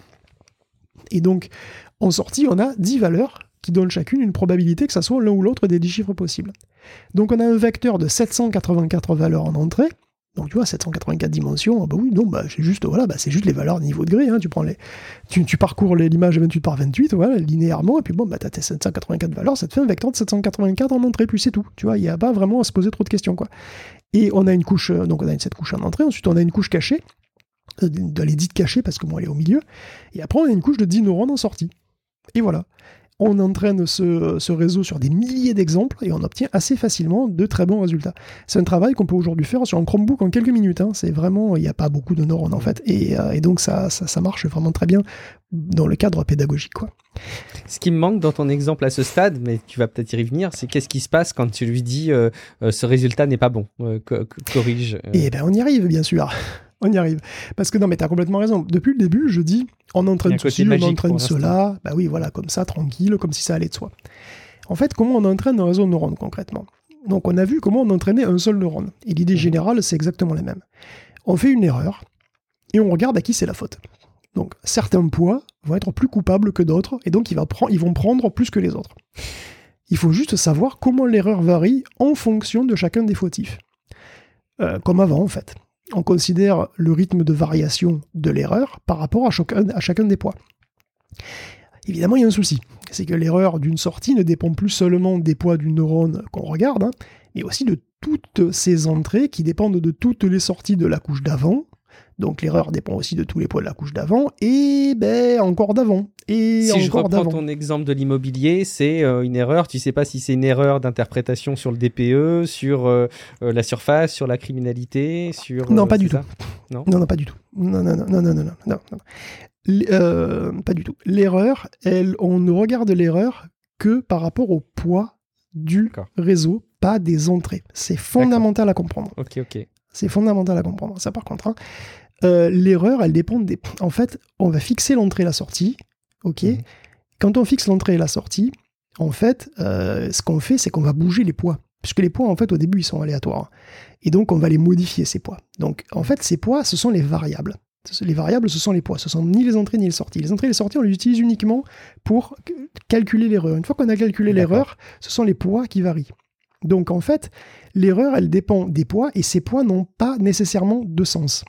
Et donc, en sortie, on a 10 valeurs qui donnent chacune une probabilité que ça soit l'un ou l'autre des 10 chiffres possibles. Donc on a un vecteur de 784 valeurs en entrée, donc tu vois, 784 dimensions, c'est juste les valeurs niveau de gris, tu parcours l'image 28 par 28, voilà, linéairement, et puis t'as tes 784 valeurs, ça te fait un vecteur de 784 en entrée, puis c'est tout, tu vois, il n'y a pas vraiment à se poser trop de questions, quoi. Et on a une couche, donc on a cette couche en entrée, ensuite on a une couche cachée, elle est dite cachée parce que elle est au milieu, et après on a une couche de 10 neurones en sortie. Et voilà. On entraîne ce réseau sur des milliers d'exemples et on obtient assez facilement de très bons résultats. C'est un travail qu'on peut aujourd'hui faire sur un Chromebook en quelques minutes. C'est vraiment, il n'y a pas beaucoup de neurones en fait. Et donc ça marche vraiment très bien dans le cadre pédagogique, quoi. Ce qui me manque dans ton exemple à ce stade, mais tu vas peut-être y revenir, c'est qu'est-ce qui se passe quand tu lui dis ce résultat n'est pas bon, corrige. Eh bien on y arrive bien sûr. On y arrive. Parce que non, mais t'as complètement raison. Depuis le début, je dis, on entraîne ceci, on entraîne cela. Bah oui, voilà, comme ça, tranquille, comme si ça allait de soi. En fait, comment on entraîne un réseau de neurones concrètement ? Donc, on a vu comment on entraînait un seul neurone. Et l'idée générale, c'est exactement la même. On fait une erreur et on regarde à qui c'est la faute. Donc, certains poids vont être plus coupables que d'autres et donc ils vont prendre plus que les autres. Il faut juste savoir comment l'erreur varie en fonction de chacun des fautifs. Comme avant, en fait. On considère le rythme de variation de l'erreur par rapport à chacun des poids. Évidemment, il y a un souci. C'est que l'erreur d'une sortie ne dépend plus seulement des poids du neurone qu'on regarde, mais aussi de toutes ses entrées qui dépendent de toutes les sorties de la couche d'avant. Donc l'erreur dépend aussi de tous les poids de la couche d'avant, et encore d'avant. Et si encore je reprends ton exemple de l'immobilier, c'est une erreur, tu ne sais pas si c'est une erreur d'interprétation sur le DPE, sur la surface, sur la criminalité, sur... Non, pas du tout. Non, pas du tout. Non. Pas du tout. L'erreur, on ne regarde l'erreur que par rapport au poids du réseau, pas des entrées. C'est fondamental à comprendre. Ok. C'est fondamental à comprendre. Ça, par contre, l'erreur, elle dépend des... En fait, on va fixer l'entrée et la sortie. Ok. Quand on fixe l'entrée et la sortie, en fait, ce qu'on fait, c'est qu'on va bouger les poids. Puisque les poids, en fait, au début, ils sont aléatoires. Et donc, on va les modifier, ces poids. Donc, en fait, ces poids, ce sont les variables. Les variables, ce sont les poids. Ce sont ni les entrées ni les sorties. Les entrées et les sorties, on les utilise uniquement pour calculer l'erreur. Une fois qu'on a calculé l'erreur, ce sont les poids qui varient. Donc, en fait, l'erreur, elle dépend des poids, et ces poids n'ont pas nécessairement de sens.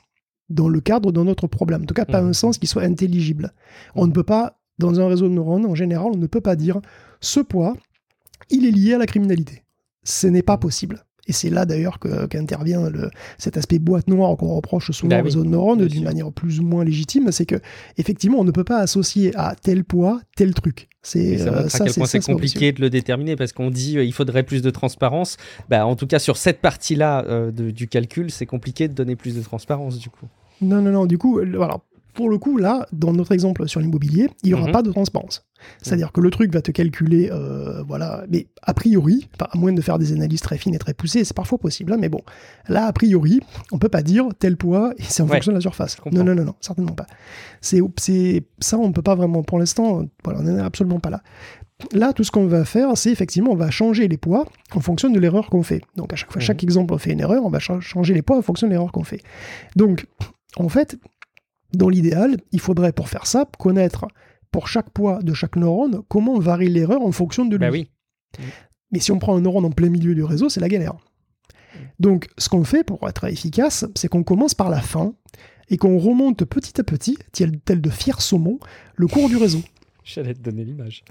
dans le cadre de notre problème. En tout cas, pas un sens qui soit intelligible. On ne peut pas, dans un réseau de neurones, en général, on ne peut pas dire ce poids, il est lié à la criminalité. Ce n'est pas possible. Et c'est là d'ailleurs qu'intervient cet aspect boîte noire qu'on reproche souvent aux réseaux de neurones d'une manière plus ou moins légitime, c'est que effectivement on ne peut pas associer à tel poids tel truc. Ça montre à quel point c'est compliqué de le déterminer parce qu'on dit il faudrait plus de transparence. En tout cas sur cette partie-là du calcul, c'est compliqué de donner plus de transparence du coup. Non. Du coup, voilà. Pour le coup, là, dans notre exemple sur l'immobilier, il n'y aura pas de transparence. C'est-à-dire que le truc va te calculer, voilà, mais a priori, à moins de faire des analyses très fines et très poussées, c'est parfois possible, hein, mais bon, là, a priori, on peut pas dire tel poids et c'est en fonction de la surface. Non, certainement pas. Ça, on peut pas vraiment, pour l'instant, voilà, on n'en est absolument pas là. Là, tout ce qu'on va faire, c'est effectivement, on va changer les poids en fonction de l'erreur qu'on fait. Donc, à chaque fois, chaque exemple, on fait une erreur, on va changer les poids en fonction de l'erreur qu'on fait. Donc, en fait, dans l'idéal, il faudrait pour faire ça connaître pour chaque poids de chaque neurone comment varie l'erreur en fonction de lui. Oui. Mais si on prend un neurone en plein milieu du réseau, c'est la galère. Donc ce qu'on fait pour être efficace, c'est qu'on commence par la fin et qu'on remonte petit à petit, tel de fiers saumons, le cours du réseau. J'allais te donner l'image.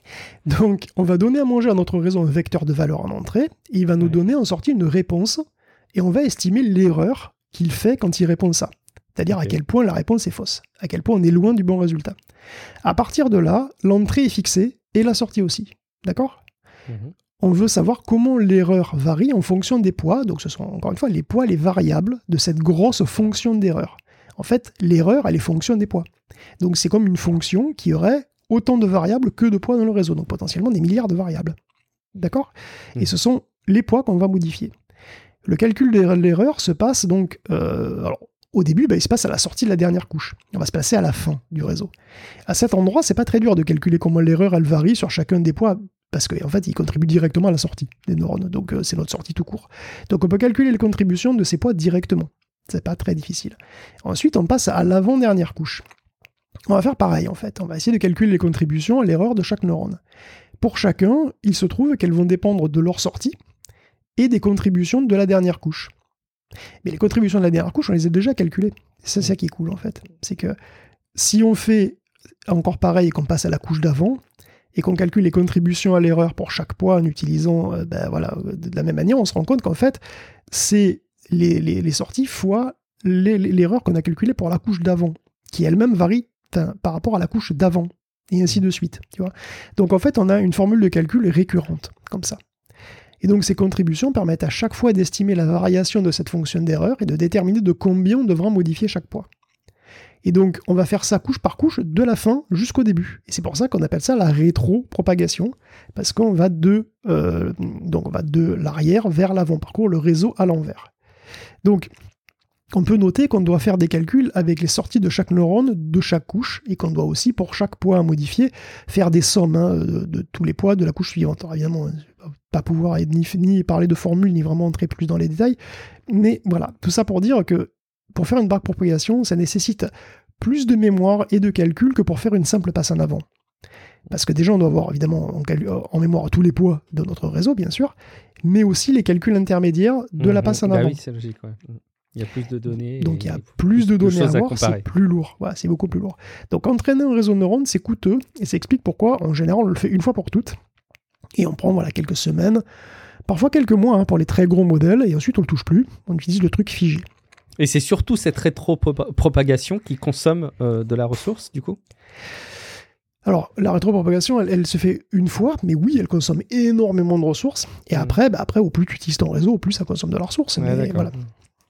Donc on va donner à manger à notre réseau un vecteur de valeur en entrée et il va nous donner en sortie une réponse et on va estimer l'erreur qu'il fait quand il répond ça. C'est-à-dire à quel point la réponse est fausse, à quel point on est loin du bon résultat. À partir de là, l'entrée est fixée et la sortie aussi. D'accord ? On veut savoir comment l'erreur varie en fonction des poids. Donc ce sont encore une fois les poids, les variables de cette grosse fonction d'erreur. En fait, l'erreur, elle est fonction des poids. Donc c'est comme une fonction qui aurait autant de variables que de poids dans le réseau. Donc potentiellement des milliards de variables. D'accord ? Et ce sont les poids qu'on va modifier. Le calcul de l'erreur se passe donc... au début, il se passe à la sortie de la dernière couche. On va se passer à la fin du réseau. À cet endroit, c'est pas très dur de calculer comment l'erreur elle varie sur chacun des poids, parce qu'en fait, il contribue directement à la sortie des neurones. Donc, c'est notre sortie tout court. Donc, on peut calculer les contributions de ces poids directement. C'est pas très difficile. Ensuite, on passe à l'avant-dernière couche. On va faire pareil, en fait. On va essayer de calculer les contributions à l'erreur de chaque neurone. Pour chacun, il se trouve qu'elles vont dépendre de leur sortie et des contributions de la dernière couche. Mais les contributions de la dernière couche, on les a déjà calculées. C'est ça qui est cool, en fait. C'est que si on fait encore pareil et qu'on passe à la couche d'avant, et qu'on calcule les contributions à l'erreur pour chaque poids en utilisant de la même manière, on se rend compte qu'en fait, c'est les sorties fois l'erreur qu'on a calculée pour la couche d'avant, qui elle-même varie par rapport à la couche d'avant, et ainsi de suite. Tu vois. Donc en fait, on a une formule de calcul récurrente, comme ça. Et donc ces contributions permettent à chaque fois d'estimer la variation de cette fonction d'erreur et de déterminer de combien on devra modifier chaque poids. Et donc on va faire ça couche par couche de la fin jusqu'au début. Et c'est pour ça qu'on appelle ça la rétro-propagation, parce qu'on va de l'arrière vers l'avant, on parcourt le réseau à l'envers. Donc on peut noter qu'on doit faire des calculs avec les sorties de chaque neurone de chaque couche, et qu'on doit aussi, pour chaque poids à modifier, faire des sommes de tous les poids de la couche suivante. Alors évidemment, pas pouvoir ni parler de formule, ni vraiment entrer plus dans les détails, mais voilà, tout ça pour dire que pour faire une backpropagation, ça nécessite plus de mémoire et de calcul que pour faire une simple passe en avant. Parce que déjà, on doit avoir évidemment en mémoire tous les poids de notre réseau, bien sûr, mais aussi les calculs intermédiaires de la passe en avant. Oui, c'est logique, ouais. Il y a plus de données. Donc il y a plus de données à voir, c'est plus lourd. Voilà, c'est beaucoup plus lourd. Donc entraîner un réseau de neurones, c'est coûteux, et ça explique pourquoi, en général, on le fait une fois pour toutes. Et on prend quelques semaines, parfois quelques mois pour les très gros modèles, et ensuite on ne le touche plus, on utilise le truc figé. Et c'est surtout cette rétropropagation qui consomme de la ressource, du coup ? Alors, la rétropropagation, elle se fait une fois, mais oui, elle consomme énormément de ressources, et après, au plus tu utilises ton réseau, au plus ça consomme de la ressource. Ouais, mais voilà.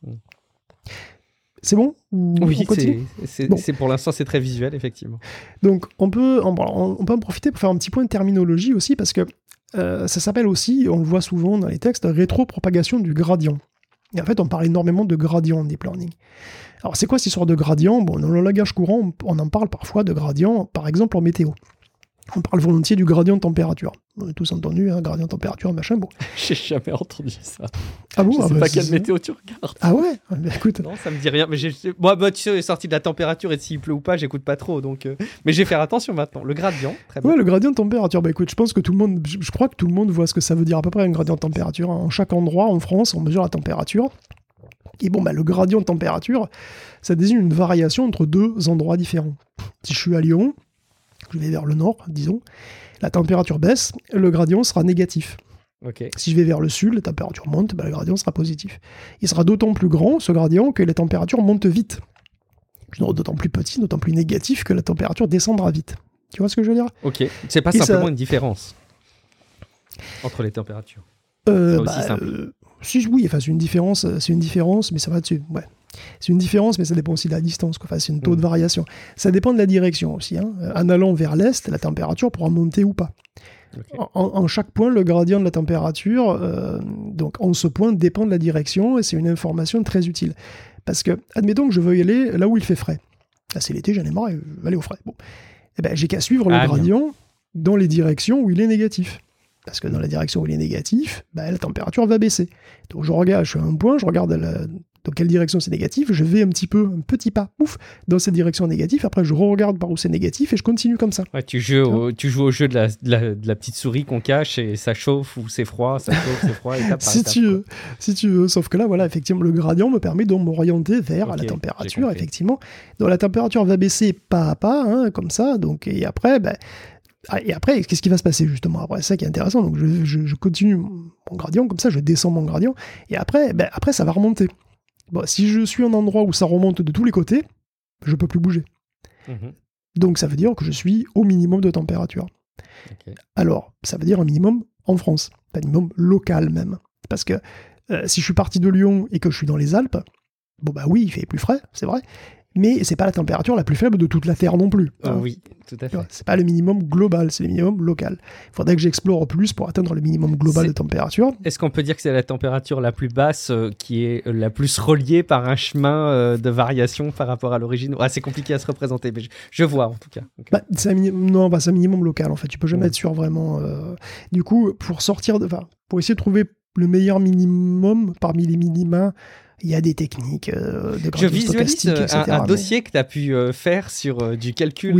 C'est bon ? Oui, c'est pour l'instant, c'est très visuel, effectivement. Donc, on peut en profiter pour faire un petit point de terminologie aussi, parce que ça s'appelle aussi, on le voit souvent dans les textes, rétropropagation du gradient. Et en fait, on parle énormément de gradient en deep learning. Alors, c'est quoi cette histoire de gradient ? Bon, dans le langage courant, on en parle parfois de gradient, par exemple en météo. On parle volontiers du gradient de température. On a tous entendu, gradient de température, machin, bon. J'ai jamais entendu ça. Ah bon ? Je sais pas quelle météo tu regardes. Ah ouais ? Écoute. Non, ça me dit rien. Mais moi, tu sais, sorti de la température et s'il pleut ou pas, j'écoute pas trop. Donc, mais je vais faire attention maintenant. Le gradient, très bien. Ouais, le gradient de température. Écoute, je pense que je crois que tout le monde voit ce que ça veut dire à peu près un gradient de température. En chaque endroit, en France, on mesure la température. Et bon, le gradient de température, ça désigne une variation entre deux endroits différents. Si je suis à Lyon, je vais vers le nord, disons, la température baisse, le gradient sera négatif. Okay. Si je vais vers le sud, la température monte, le gradient sera positif. Il sera d'autant plus grand, ce gradient, que la température monte vite. D'autant plus petit, d'autant plus négatif que la température descendra vite. Tu vois ce que je veux dire ? Ok, c'est pas simplement une différence entre les températures. C'est aussi simple. Oui, c'est une différence, mais ça va dessus. Ouais. C'est une différence, mais ça dépend aussi de la distance. C'est une taux de variation. Ça dépend de la direction aussi. En allant vers l'est, la température pourra monter ou pas. Okay. En chaque point, le gradient de la température, donc en ce point, dépend de la direction, et c'est une information très utile. Parce que, admettons que je veuille aller là où il fait frais. Là, c'est l'été, j'en ai marre, je vais aller au frais. Bon. Eh ben, j'ai qu'à suivre le gradient dans les directions où il est négatif. Parce que dans la direction où il est négatif, la température va baisser. Donc je suis à un point, je regarde dans quelle direction c'est négatif, je vais un petit pas, dans cette direction négative, après je regarde par où c'est négatif et je continue comme ça. Ouais, tu joues au jeu de la petite souris qu'on cache et ça chauffe ou c'est froid, ça chauffe, c'est froid, étape par étape. Si tu veux, sauf que là, voilà, effectivement, le gradient me permet de m'orienter vers la température, effectivement. Donc la température va baisser pas à pas, comme ça, donc, et après, qu'est-ce qui va se passer justement après ? C'est ça qui est intéressant. Donc je continue mon gradient, comme ça je descends mon gradient, et après ça va remonter. Bon, si je suis en endroit où ça remonte de tous les côtés, je peux plus bouger. Donc ça veut dire que je suis au minimum de température. Okay. Alors, ça veut dire un minimum en France, un minimum local même. Parce que si je suis parti de Lyon et que je suis dans les Alpes, oui, il fait plus frais, c'est vrai, mais c'est pas la température la plus faible de toute la Terre non plus. Oui, tout à fait. C'est pas le minimum global, c'est le minimum local. Il faudrait que j'explore plus pour atteindre le minimum global de température. Est-ce qu'on peut dire que c'est la température la plus basse qui est la plus reliée par un chemin de variation par rapport à l'origine ? C'est compliqué à se représenter, mais je vois en tout cas. Okay. C'est un minimum local en fait. Tu peux jamais être sûr vraiment. Du coup, pour essayer de trouver le meilleur minimum parmi les minima, il y a des techniques de gradient stochastique, etc. un dossier que tu as pu faire sur du calcul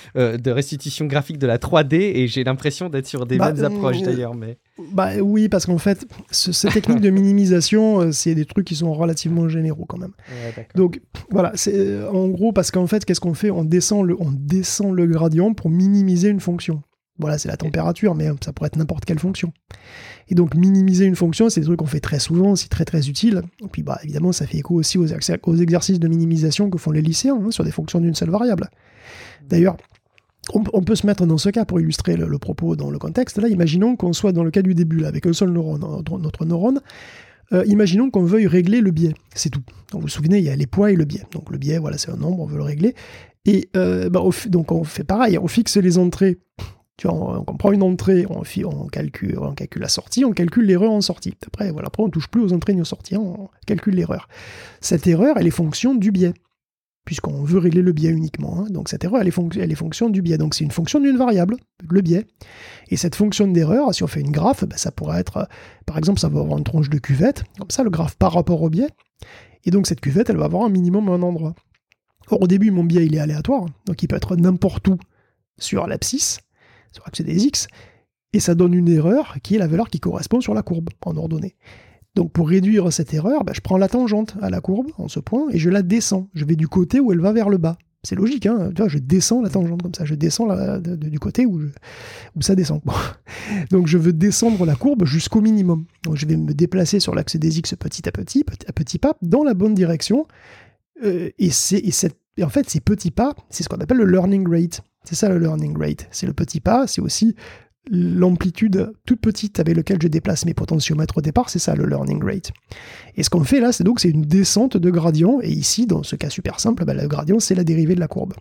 de restitution graphique de la 3D et j'ai l'impression d'être sur des mêmes approches d'ailleurs. Mais... oui, parce qu'en fait, ces techniques de minimisation, c'est des trucs qui sont relativement généraux quand même. Ouais, donc voilà, c'est en gros parce qu'en fait, qu'est-ce qu'on fait ? On descend le gradient pour minimiser une fonction. Voilà, c'est la température, mais ça pourrait être n'importe quelle fonction. Et donc, minimiser une fonction, c'est des trucs qu'on fait très souvent, c'est très très utile. Et puis, évidemment, ça fait écho aussi aux exercices de minimisation que font les lycéens sur des fonctions d'une seule variable. D'ailleurs, on peut se mettre dans ce cas pour illustrer le propos dans le contexte. Là, imaginons qu'on soit dans le cas du début, là, avec un seul neurone, notre neurone. Imaginons qu'on veuille régler le biais, c'est tout. Donc, vous vous souvenez, il y a les poids et le biais. Donc, le biais, voilà, c'est un nombre, on veut le régler. Et donc, on fait pareil, on fixe les entrées. On prend une entrée, on calcule la sortie, on calcule l'erreur en sortie. Après, on ne touche plus aux entrées ni aux sorties, on calcule l'erreur. Cette erreur, elle est fonction du biais, puisqu'on veut régler le biais uniquement. Donc cette erreur, elle est fonction du biais. Donc c'est une fonction d'une variable, le biais. Et cette fonction d'erreur, si on fait une graphe, ça pourrait être, par exemple, ça va avoir une tronche de cuvette, comme ça, le graphe par rapport au biais. Et donc cette cuvette, elle va avoir un minimum à un endroit. Or, au début, mon biais, il est aléatoire, donc il peut être n'importe où sur l'abscisse, sur l'axe des X, et ça donne une erreur qui est la valeur qui correspond sur la courbe en ordonnée. Donc pour réduire cette erreur, je prends la tangente à la courbe en ce point et je la descends. Je vais du côté où elle va vers le bas. C'est logique, hein, tu vois, je descends la tangente comme ça, je descends du côté où ça descend. Bon. Donc je veux descendre la courbe jusqu'au minimum. Donc je vais me déplacer sur l'axe des X petit à petit pas, dans la bonne direction. Et en fait, ces petits pas, c'est ce qu'on appelle le learning rate. C'est ça le learning rate. C'est le petit pas, c'est aussi l'amplitude toute petite avec laquelle je déplace mes potentiomètres au départ, c'est ça le learning rate. Et ce qu'on fait là, c'est une descente de gradient, et ici, dans ce cas super simple, le gradient, c'est la dérivée de la courbe.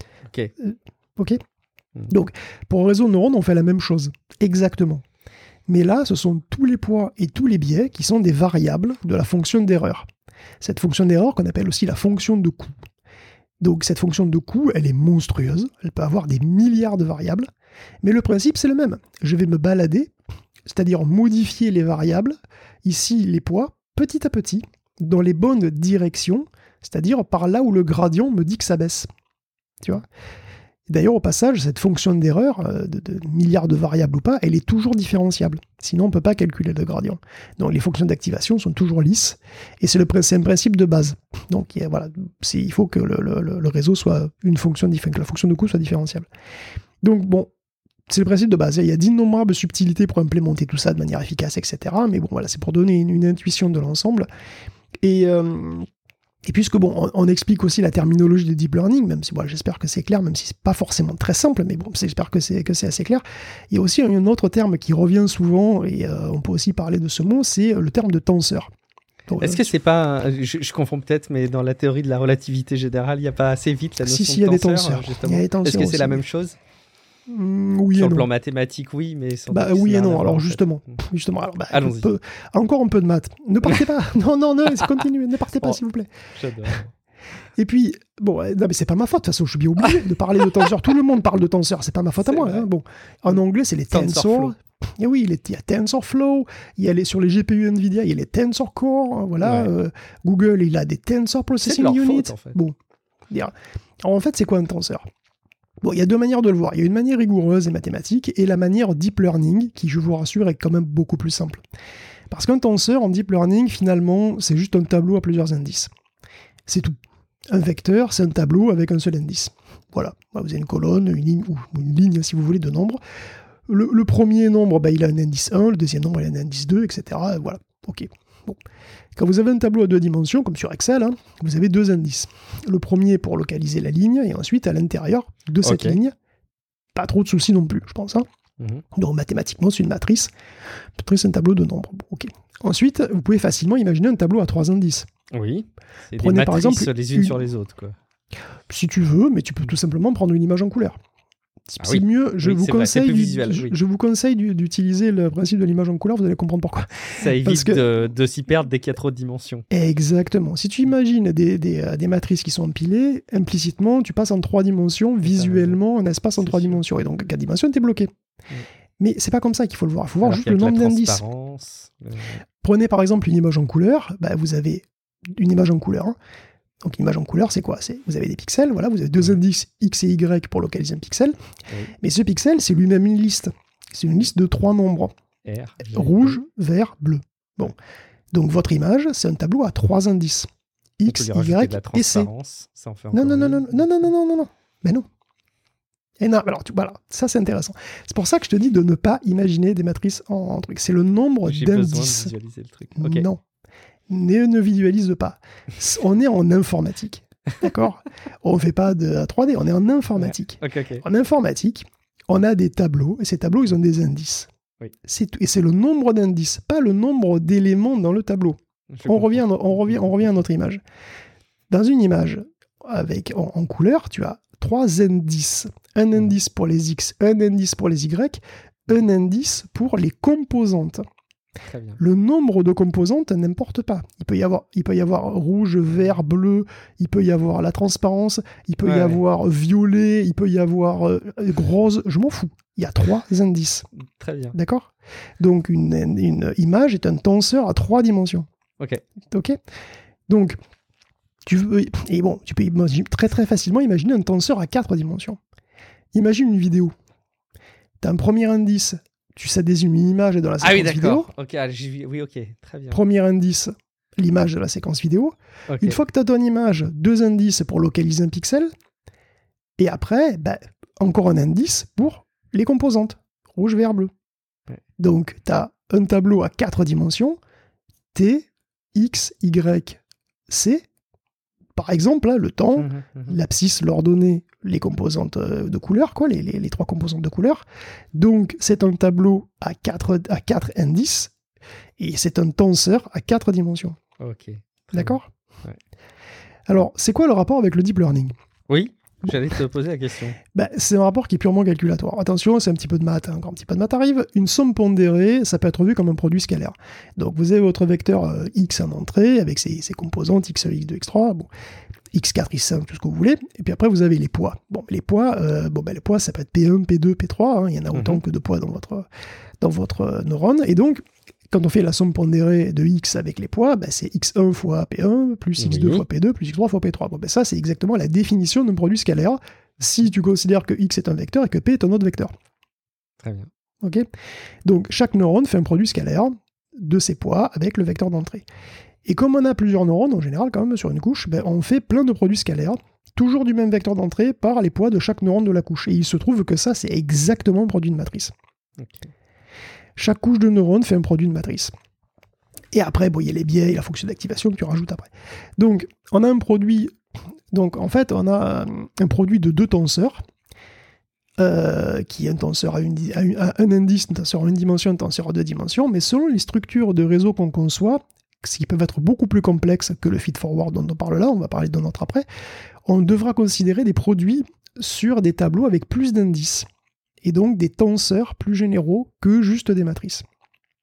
Ok. Donc, pour un réseau de neurones, on fait la même chose, exactement. Mais là, ce sont tous les poids et tous les biais qui sont des variables de la fonction d'erreur. Cette fonction d'erreur qu'on appelle aussi la fonction de coût. Donc cette fonction de coût, elle est monstrueuse, elle peut avoir des milliards de variables, mais le principe c'est le même. Je vais me balader, c'est-à-dire modifier les variables, ici les poids, petit à petit, dans les bonnes directions, c'est-à-dire par là où le gradient me dit que ça baisse. Tu vois ? D'ailleurs, au passage, cette fonction d'erreur, de milliards de variables ou pas, elle est toujours différenciable. Sinon, on ne peut pas calculer le gradient. Donc, les fonctions d'activation sont toujours lisses. Et c'est un principe de base. Donc, voilà, il faut que le réseau soit une fonction différente, que la fonction de coût soit différenciable. Donc, bon, c'est le principe de base. Il y a d'innombrables subtilités pour implémenter tout ça de manière efficace, etc. Mais bon, voilà, c'est pour donner une intuition de l'ensemble. Et puisque, bon, on explique aussi la terminologie de deep learning, même si, bon, j'espère que c'est clair, même si c'est pas forcément très simple, mais bon, j'espère que c'est assez clair. Il y a aussi un autre terme qui revient souvent, et on peut aussi parler de ce mot, c'est le terme de tenseur. Donc, est-ce que c'est pas, je confonds peut-être, mais dans la théorie de la relativité générale, il n'y a pas assez vite la notion de tenseur, justement. Il y a des tenseurs. Est-ce que c'est la même chose? Oui sur et le non. plan mathématique, oui, mais sans oui et non. Alors justement, alors, allons-y. Encore un peu de maths. Ne partez pas. non, continuez. Ne partez pas, s'il vous plaît. J'adore. Et puis, bon, non, mais c'est pas ma faute. De toute façon, je suis bien obligé de parler de tenseur. Tout le monde parle de tenseur. C'est pas ma faute à moi. Hein. Bon, en anglais, c'est les tensor. Et oui, il y a TensorFlow. Sur les GPU Nvidia, il y a les Tensor Core. Hein, voilà. Ouais. Google, il a des Tensor Processing Units. Faute, en fait. Bon. Alors, en fait, c'est quoi un tenseur? Bon, il y a deux manières de le voir. Il y a une manière rigoureuse et mathématique et la manière deep learning qui, je vous rassure, est quand même beaucoup plus simple. Parce qu'un tenseur en deep learning, finalement, c'est juste un tableau à plusieurs indices. C'est tout. Un vecteur, c'est un tableau avec un seul indice. Voilà. Vous avez une colonne, une ligne, ou une ligne, si vous voulez, de nombres. Le premier nombre, il a un indice 1, le deuxième nombre, il a un indice 2, etc. Voilà. OK. Bon. Quand vous avez un tableau à deux dimensions, comme sur Excel, vous avez deux indices. Le premier pour localiser la ligne, et ensuite, à l'intérieur de cette ligne, pas trop de soucis non plus, je pense. Donc, mathématiquement, c'est une matrice. Une matrice, c'est un tableau de nombres. Bon, OK. Ensuite, vous pouvez facilement imaginer un tableau à trois indices. Oui. C'est Prenez, des matrices par exemple, les unes sur les autres, quoi. Si tu veux, mais tu peux tout simplement prendre une image en couleur. C'est mieux, je vous conseille d'utiliser le principe de l'image en couleur, vous allez comprendre pourquoi. Ça évite de s'y perdre dès qu'il y a trop de dimensions. Exactement. Si tu imagines des matrices qui sont empilées, implicitement, tu passes en trois dimensions, visuellement, un espace en trois dimensions. Et donc, à quatre dimensions, tu es bloqué. Mais c'est pas comme ça qu'il faut le voir. Il faut voir juste le nombre d'indices. Prenez par exemple une image en couleur. Vous avez une image en couleur. Donc, une image en couleur, c'est quoi? Vous avez des pixels, voilà, vous avez deux indices X et Y pour localiser un pixel. Mais ce pixel, c'est lui-même une liste. C'est une liste de trois nombres. Rouge, vert, bleu. Bon. Donc, votre image, c'est un tableau à trois indices. X, Y et C. Non. Mais non. Et non, alors, voilà, ça c'est intéressant. C'est pour ça que je te dis de ne pas imaginer des matrices en truc. C'est le nombre d'indices. J'ai besoin de visualiser le truc. Okay. Non. Ne visualise pas. On est en informatique, d'accord? On ne fait pas de 3D, on est en informatique. Okay. En informatique, on a des tableaux, et ces tableaux, ils ont des indices. Oui. Et c'est le nombre d'indices, pas le nombre d'éléments dans le tableau. On revient à notre image. Dans une image en couleur, tu as trois indices. Un indice pour les X, un indice pour les Y, un indice pour les composantes. Très bien. Le nombre de composantes n'importe pas. Il peut y avoir rouge, vert, bleu, il peut y avoir la transparence, il peut y avoir violet, il peut y avoir rose, je m'en fous. Il y a trois indices. Très bien. D'accord? Donc une image est un tenseur à trois dimensions. Ok. Donc tu peux très très facilement imaginer un tenseur à quatre dimensions. Imagine une vidéo. Tu as un premier indice. Ça désigne une image de la séquence vidéo. Ok, très bien. Premier indice, l'image de la séquence vidéo. Une fois que tu as ton image, deux indices pour localiser un pixel. Et après, encore un indice pour les composantes. Rouge, vert, bleu. Ouais. Donc, tu as un tableau à quatre dimensions. T, X, Y, C. Par exemple, là, le temps, l'abscisse, l'ordonnée, les composantes de couleur, quoi, les trois composantes de couleur. Donc, c'est un tableau à quatre indices et c'est un tenseur à quatre dimensions. Ok. D'accord ? Ouais. Alors, c'est quoi le rapport avec le deep learning ? Oui, j'allais te poser la question. C'est un rapport qui est purement calculatoire. Attention, c'est un petit peu de maths. Quand un petit peu de maths arrive, une somme pondérée, ça peut être vu comme un produit scalaire. Donc, vous avez votre vecteur X en entrée avec ses composantes X1, X2, X3. Bon. X4, X5, tout ce que vous voulez. Et puis après, vous avez les poids. Les poids, ça peut être P1, P2, P3. Il y en a autant que de poids dans votre neurone. Et donc, quand on fait la somme pondérée de X avec les poids, c'est X1 fois P1, plus X2 fois P2, plus X3 fois P3. Ça, c'est exactement la définition d'un produit scalaire. si tu considères que X est un vecteur et que P est un autre vecteur. Très bien. Ok. Donc, chaque neurone fait un produit scalaire de ses poids avec le vecteur d'entrée. Et comme on a plusieurs neurones, en général, quand même, sur une couche, on fait plein de produits scalaires, toujours du même vecteur d'entrée, par les poids de chaque neurone de la couche. Et il se trouve que ça, c'est exactement un produit de matrice. Okay. Chaque couche de neurones fait un produit de matrice. Et après, il y a les biais et la fonction d'activation que tu rajoutes après. Donc, on a un produit... Donc, en fait, on a un produit de deux tenseurs, qui est un tenseur à un indice, un tenseur à une dimension, un tenseur à deux dimensions, mais selon les structures de réseau qu'on conçoit, ce qui peuvent être beaucoup plus complexes que le feed-forward dont on parle là, on va parler d'un autre après, on devra considérer des produits sur des tableaux avec plus d'indices, et donc des tenseurs plus généraux que juste des matrices. Ok ?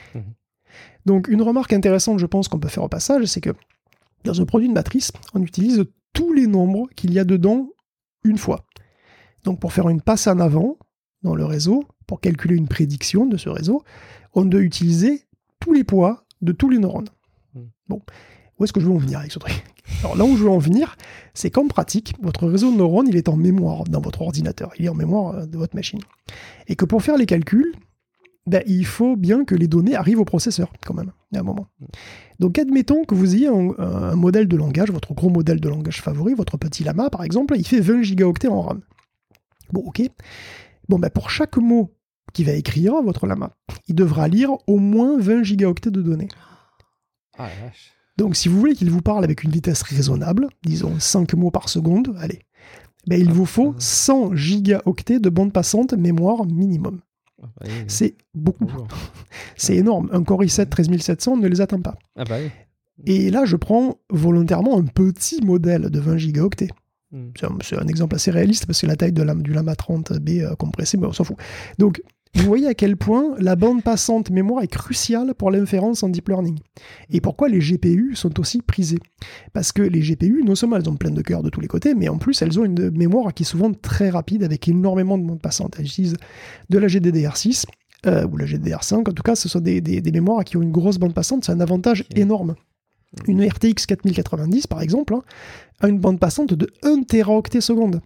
Donc une remarque intéressante, je pense, qu'on peut faire au passage, c'est que dans un produit de matrice, on utilise tous les nombres qu'il y a dedans une fois. Donc pour faire une passe en avant dans le réseau, pour calculer une prédiction de ce réseau, on doit utiliser tous les poids de tous les neurones. Bon, où est-ce que je veux en venir avec ce truc ? Alors là où je veux en venir, c'est qu'en pratique, votre réseau de neurones, il est en mémoire dans votre ordinateur, il est en mémoire de votre machine. Et que pour faire les calculs, il faut bien que les données arrivent au processeur, quand même, à un moment. Donc admettons que vous ayez un modèle de langage, votre gros modèle de langage favori, votre petit lama par exemple, il fait 20 gigaoctets en RAM. Bon, ok. Bon, pour chaque mot qu'il va écrire, votre lama, il devra lire au moins 20 gigaoctets de données. Ah la vache. Donc si vous voulez qu'il vous parle avec une vitesse raisonnable, disons 5 mots par seconde, allez, il vous faut 100 gigaoctets de bande passante mémoire minimum. Oui. C'est beaucoup. C'est énorme. Un Core i7 13700 ne les atteint pas. Ah bah oui. Et là, je prends volontairement un petit modèle de 20 gigaoctets. C'est un exemple assez réaliste parce que la taille du Lama 30B compressé, on s'en fout. Donc, vous voyez à quel point la bande passante mémoire est cruciale pour l'inférence en deep learning. Et pourquoi les GPU sont aussi prisés. Parce que les GPU, non seulement elles ont plein de cœurs de tous les côtés, mais en plus elles ont une mémoire qui est souvent très rapide avec énormément de bande passante. Elles utilisent de la GDDR6 ou la GDDR5. En tout cas, ce sont des mémoires qui ont une grosse bande passante. C'est un avantage énorme. Une RTX 4090, par exemple, a une bande passante de 1 teraoctet seconde.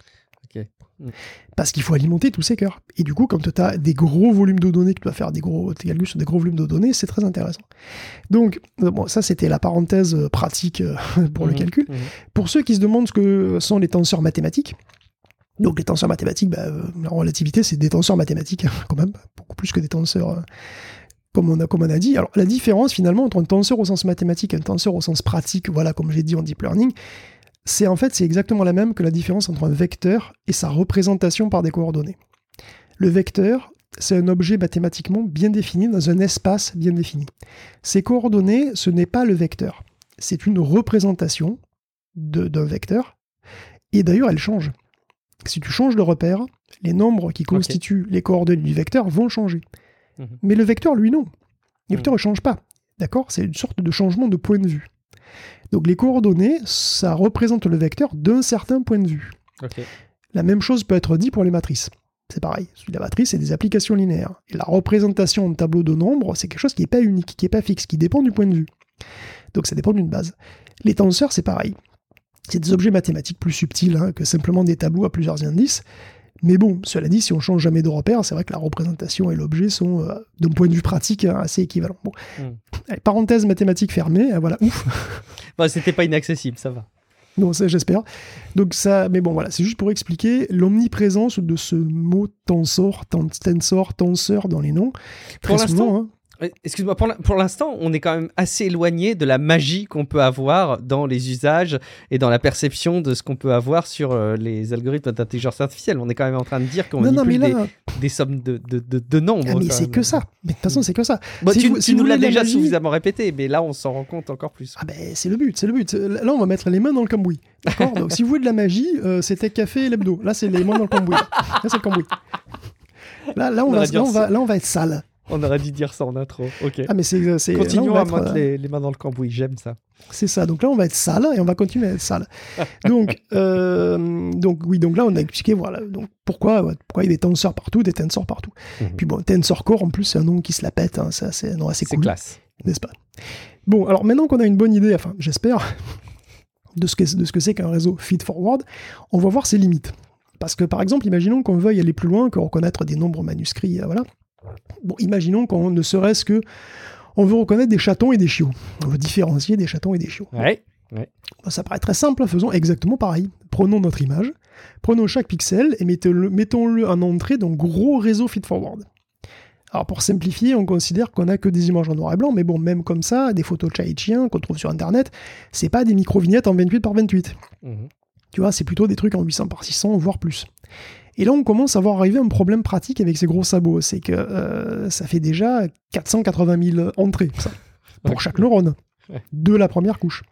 Parce qu'il faut alimenter tous ces cœurs. Et du coup, quand tu as des gros volumes de données, que tu dois faire des calculs sur des gros volumes de données, c'est très intéressant. Donc, ça, c'était la parenthèse pratique pour le calcul. Pour ceux qui se demandent ce que sont les tenseurs mathématiques, donc les tenseurs mathématiques, la relativité, c'est des tenseurs mathématiques, quand même, beaucoup plus que des tenseurs... Comme on a dit. Alors, la différence, finalement, entre un tenseur au sens mathématique et un tenseur au sens pratique, voilà, comme j'ai dit en deep learning, c'est exactement la même que la différence entre un vecteur et sa représentation par des coordonnées. Le vecteur, c'est un objet mathématiquement bien défini dans un espace bien défini. Ces coordonnées, ce n'est pas le vecteur. C'est une représentation d'un vecteur. Et d'ailleurs, elle change. Si tu changes de repère, les nombres qui constituent les coordonnées du vecteur vont changer. Mais le vecteur, lui, non. Le vecteur ne change pas. D'accord ? C'est une sorte de changement de point de vue. Donc les coordonnées, ça représente le vecteur d'un certain point de vue. La même chose peut être dit pour les matrices. C'est pareil. La matrice, c'est des applications linéaires. Et la représentation en tableau de nombres, c'est quelque chose qui n'est pas unique, qui n'est pas fixe, qui dépend du point de vue. Donc ça dépend d'une base. Les tenseurs, c'est pareil. C'est des objets mathématiques plus subtils que simplement des tableaux à plusieurs indices. Mais bon, cela dit, si on change jamais de repère, c'est vrai que la représentation et l'objet sont, d'un point de vue pratique, assez équivalents. Bon. Allez, parenthèse mathématique fermée, voilà, ouf. C'était pas inaccessible, ça va. Non, ça, j'espère. Donc ça, mais bon, voilà, c'est juste pour expliquer l'omniprésence de ce mot tenseur dans les noms. Très souvent, excuse-moi, pour l'instant, on est quand même assez éloigné de la magie qu'on peut avoir dans les usages et dans la perception de ce qu'on peut avoir sur les algorithmes d'intelligence artificielle. On est quand même en train de dire qu'on manipule des sommes de nombres. Ah, mais c'est que ça. Mais de toute façon, c'est que ça. Bon, tu nous l'as déjà suffisamment répété, mais là, on s'en rend compte encore plus. Ah ben, c'est le but. Là, on va mettre les mains dans le cambouis. D'accord ? Donc, si vous voulez de la magie, c'était café et l'hebdo. Là, c'est les mains dans le cambouis. Là, c'est le cambouis. Là, on va être sale. On aurait dû dire ça en intro. Ok. Ah, mais c'est continuons à mettre les mains dans le cambouis. J'aime ça. C'est ça. Donc là, on va être sale et on va continuer à être sale. Donc là, on a expliqué voilà. Donc pourquoi il y a des tenseurs partout, des tensors partout. Puis bon, Tensor Core, en plus, c'est un nom qui se la pète. C'est un nom assez cool. C'est classe. N'est-ce pas ? Bon, alors maintenant qu'on a une bonne idée, enfin, j'espère, de ce que c'est qu'un réseau feed-forward, on va voir ses limites. Parce que, par exemple, imaginons qu'on veuille aller plus loin que reconnaître des nombres manuscrits, voilà. Bon, imaginons qu'on ne serait-ce que... On veut reconnaître des chatons et des chiots. On veut différencier des chatons et des chiots. Ouais. Bon, ça paraît très simple, faisons exactement pareil. Prenons notre image, prenons chaque pixel et mettons-le en entrée d'un gros réseau feed-forward. Alors pour simplifier, on considère qu'on n'a que des images en noir et blanc, mais bon, même comme ça, des photos de chats et de chiens qu'on trouve sur Internet, c'est pas des micro-vignettes en 28 par 28. Tu vois, c'est plutôt des trucs en 800 par 600, voire plus. Et là, on commence à voir arriver un problème pratique avec ces gros sabots. C'est que ça fait déjà 480 000 entrées, ça, pour chaque neurone, de la première couche.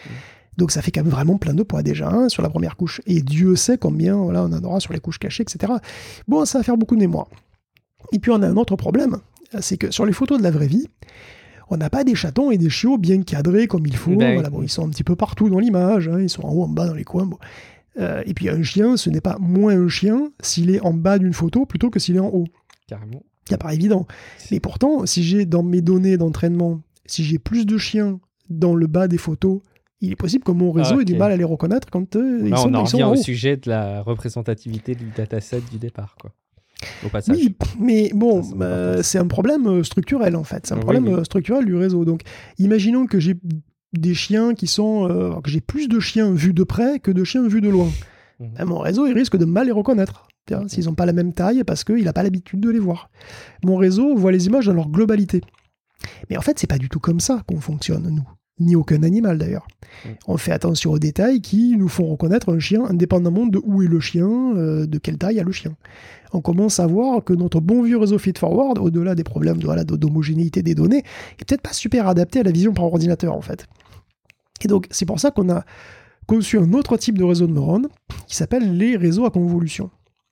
Donc ça fait quand même vraiment plein de poids déjà, hein, sur la première couche. Et Dieu sait combien voilà, on en aura sur les couches cachées, etc. Bon, ça va faire beaucoup de mémoire. Et puis on a un autre problème, c'est que sur les photos de la vraie vie, on n'a pas des chatons et des chiots bien cadrés comme il faut. Voilà, bon, ils sont un petit peu partout dans l'image, hein, ils sont en haut, en bas, dans les coins. Bon. Et puis un chien, ce n'est pas moins un chien s'il est en bas d'une photo plutôt que s'il est en haut. Carrément. Ça paraît évident. Mais pourtant, si j'ai dans mes données d'entraînement, si j'ai plus de chiens dans le bas des photos, il est possible que mon réseau ait du mal à les reconnaître quand ils sont en haut. On en revient au sujet de la représentativité du dataset du départ, quoi. Au passage. Oui, mais bon, c'est un problème structurel en fait. C'est un problème structurel du réseau. Donc, imaginons que j'ai des chiens qui sont... que j'ai plus de chiens vus de près que de chiens vus de loin. Mon réseau, il risque de mal les reconnaître. S'ils n'ont pas la même taille parce qu'il n'a pas l'habitude de les voir. Mon réseau voit les images dans leur globalité. Mais en fait, c'est pas du tout comme ça qu'on fonctionne, nous. Ni aucun animal d'ailleurs. On fait attention aux détails qui nous font reconnaître un chien indépendamment de où est le chien, de quelle taille a le chien. On commence à voir que notre bon vieux réseau feed-forward, au-delà des problèmes d'homogénéité des données, est peut-être pas super adapté à la vision par ordinateur en fait. Et donc c'est pour ça qu'on a conçu un autre type de réseau de neurones qui s'appelle les réseaux à convolution.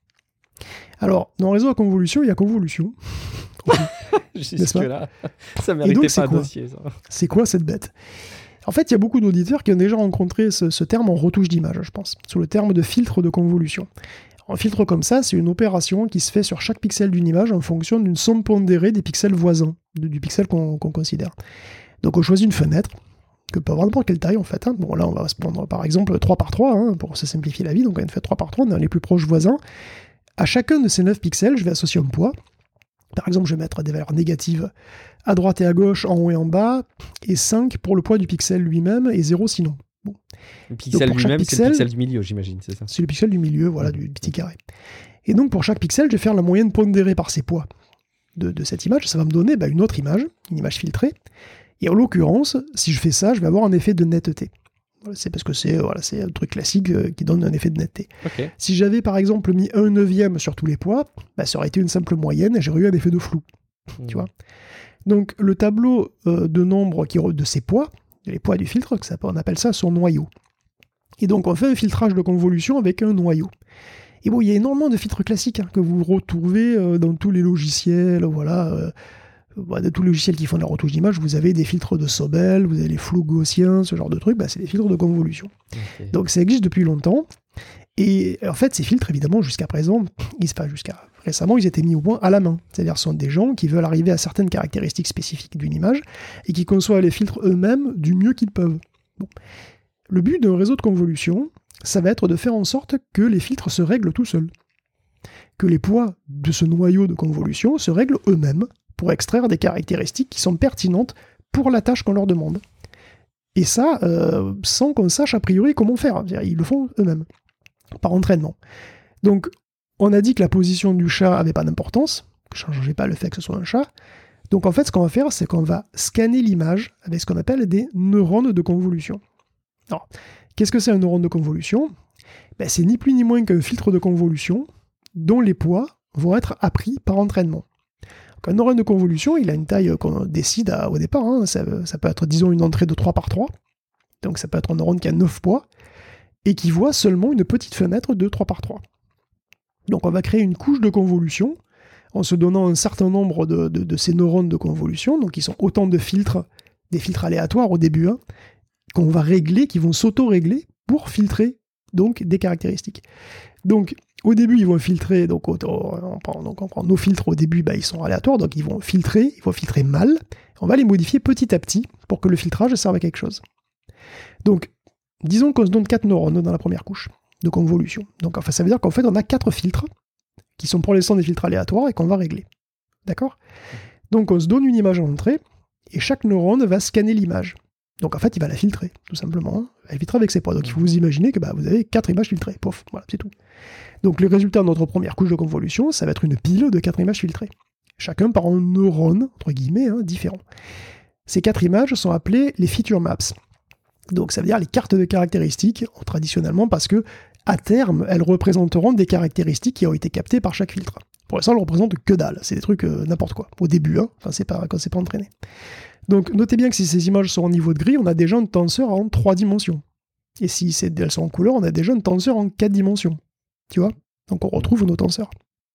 Alors, dans le réseau à convolution, il y a convolution. Jusque-là, ça méritait pas un dossier. Ça. C'est quoi cette bête ? En fait, il y a beaucoup d'auditeurs qui ont déjà rencontré ce terme en retouche d'image, je pense, sous le terme de filtre de convolution. Un filtre comme ça, c'est une opération qui se fait sur chaque pixel d'une image en fonction d'une somme pondérée des pixels voisins, du pixel qu'on considère. Donc on choisit une fenêtre, que peut avoir n'importe quelle taille en fait. Hein. Bon là, on va se prendre par exemple 3 par 3, hein, pour se simplifier la vie, donc on fait 3 par 3, on est les plus proches voisins. À chacun de ces 9 pixels, je vais associer un poids. Par exemple, je vais mettre des valeurs négatives à droite et à gauche, en haut et en bas, et 5 pour le poids du pixel lui-même, et 0 sinon. Bon. Le pixel lui-même, c'est le pixel du milieu, j'imagine, c'est ça ? C'est le pixel du milieu, voilà, du petit carré. Et donc, pour chaque pixel, je vais faire la moyenne pondérée par ses poids de cette image. Ça va me donner une autre image, une image filtrée. Et en l'occurrence, si je fais ça, je vais avoir un effet de netteté. C'est parce que c'est un truc classique qui donne un effet de netteté. Okay. Si j'avais par exemple mis 1/9 sur tous les poids, ça aurait été une simple moyenne et j'aurais eu un effet de flou. Tu vois ? Donc le tableau de nombres de ces poids, les poids du filtre, on appelle ça son noyau. Et donc on fait un filtrage de convolution avec un noyau. Et bon, il y a énormément de filtres classiques que vous retrouvez dans tous les logiciels, de tous les logiciels qui font de la retouche d'image, vous avez des filtres de Sobel, vous avez les flous gaussiens, ce genre de trucs, c'est des filtres de convolution. Okay. Donc ça existe depuis longtemps, et en fait ces filtres, évidemment, jusqu'à récemment, ils étaient mis au point à la main. C'est-à-dire ce sont des gens qui veulent arriver à certaines caractéristiques spécifiques d'une image, et qui conçoivent les filtres eux-mêmes du mieux qu'ils peuvent. Bon. Le but d'un réseau de convolution, ça va être de faire en sorte que les filtres se règlent tout seuls. Que les poids de ce noyau de convolution se règlent eux-mêmes, pour extraire des caractéristiques qui sont pertinentes pour la tâche qu'on leur demande. Et ça, sans qu'on sache a priori comment faire. Ils le font eux-mêmes, par entraînement. Donc, on a dit que la position du chat n'avait pas d'importance, que ça ne changeait pas le fait que ce soit un chat. Donc en fait, ce qu'on va faire, c'est qu'on va scanner l'image avec ce qu'on appelle des neurones de convolution. Alors, qu'est-ce que c'est un neurone de convolution ? C'est ni plus ni moins qu'un filtre de convolution dont les poids vont être appris par entraînement. Un neurone de convolution, il a une taille qu'on décide au départ. Hein. Ça peut être, disons, une entrée de 3 par 3. Donc ça peut être un neurone qui a 9 poids et qui voit seulement une petite fenêtre de 3 par 3. Donc on va créer une couche de convolution en se donnant un certain nombre de ces neurones de convolution, donc qui sont autant de filtres, des filtres aléatoires au début, hein, qu'on va régler, qui vont s'auto-régler pour filtrer donc des caractéristiques. Donc au début, ils vont filtrer, donc on prend nos filtres au début, ils sont aléatoires, donc ils vont filtrer mal, on va les modifier petit à petit pour que le filtrage serve à quelque chose. Donc, Disons qu'on se donne 4 neurones dans la première couche de convolution. Donc enfin, ça veut dire qu'en fait, on a 4 filtres qui sont pour l'instant des filtres aléatoires et qu'on va régler. D'accord ? Donc on se donne une image en entrée et chaque neurone va scanner l'image. Donc en fait, il va la filtrer, tout simplement. Hein. Il va la filtrer avec ses poids. Donc il faut vous imaginer que vous avez 4 images filtrées. Pouf, voilà, c'est tout. Donc le résultat de notre première couche de convolution, ça va être une pile de 4 images filtrées. Chacun par un neurone, entre guillemets, différent. Ces 4 images sont appelées les feature maps. Donc ça veut dire les cartes de caractéristiques, traditionnellement, parce que à terme, elles représenteront des caractéristiques qui ont été captées par chaque filtre. Pour l'instant, elles ne représentent que dalle. C'est des trucs n'importe quoi. Au début, quand c'est pas entraîné. Donc notez bien que si ces images sont en niveau de gris, on a déjà un tenseur en 3 dimensions. Et si elles sont en couleur, on a déjà un tenseur en 4 dimensions. Tu vois ? Donc on retrouve nos tenseurs.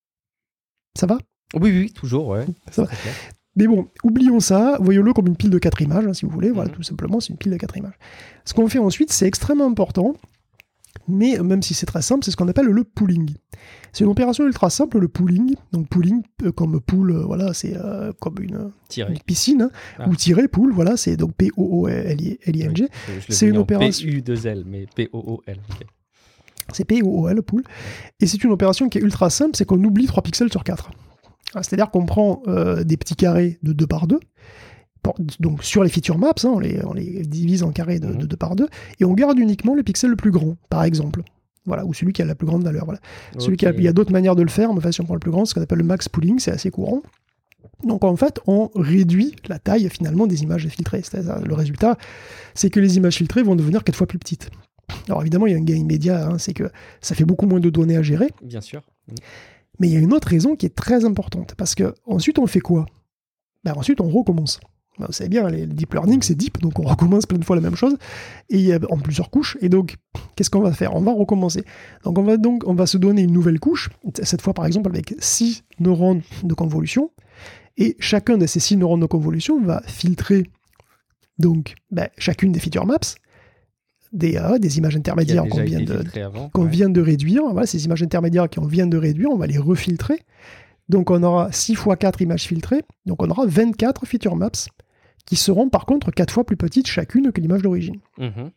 Ça va ? Oui, toujours, ouais. Ça va. Mais bon, oublions ça, voyons-le comme une pile de 4 images, si vous voulez. Voilà, tout simplement, c'est une pile de 4 images. Ce qu'on fait ensuite, c'est extrêmement important, mais même si c'est très simple, c'est ce qu'on appelle le pooling. C'est une opération ultra simple, le pooling. Donc pooling, comme pool, voilà, c'est comme une piscine, ou tirer, pool, voilà, c'est donc P-O-O-L-I-N-G. Oui, c'est une opération... P-U-2-L, mais P-O-O-L, ok. C'est P-O-O-L, pool. Et c'est une opération qui est ultra simple, c'est qu'on oublie 3 pixels sur 4. C'est-à-dire qu'on prend des petits carrés de 2 par 2, donc sur les feature maps, on les divise en carrés de 2 par 2, et on garde uniquement le pixel le plus grand, par exemple. Voilà, ou celui qui a la plus grande valeur. Voilà. Okay. Il y a d'autres manières de le faire, mais enfin, si on prend le plus grand, c'est ce qu'on appelle le max pooling, c'est assez courant. Donc en fait, on réduit la taille finalement des images filtrées. Le résultat, c'est que les images filtrées vont devenir 4 fois plus petites. Alors évidemment, il y a un gain immédiat, c'est que ça fait beaucoup moins de données à gérer. Bien sûr. Mais il y a une autre raison qui est très importante, parce que ensuite on fait quoi ? Ensuite on recommence. Vous savez bien, le deep learning c'est deep, donc on recommence plein de fois la même chose, et en plusieurs couches, et donc qu'est-ce qu'on va faire ? On va recommencer. Donc on va se donner une nouvelle couche, cette fois par exemple avec 6 neurones de convolution, et chacun de ces 6 neurones de convolution va filtrer donc chacune des feature maps, des images intermédiaires qu'on vient de réduire. Voilà, ces images intermédiaires qu'on vient de réduire, on va les refiltrer. Donc on aura 6 x 4 images filtrées, donc on aura 24 feature maps qui seront par contre 4 fois plus petites chacune que l'image d'origine. Ok ?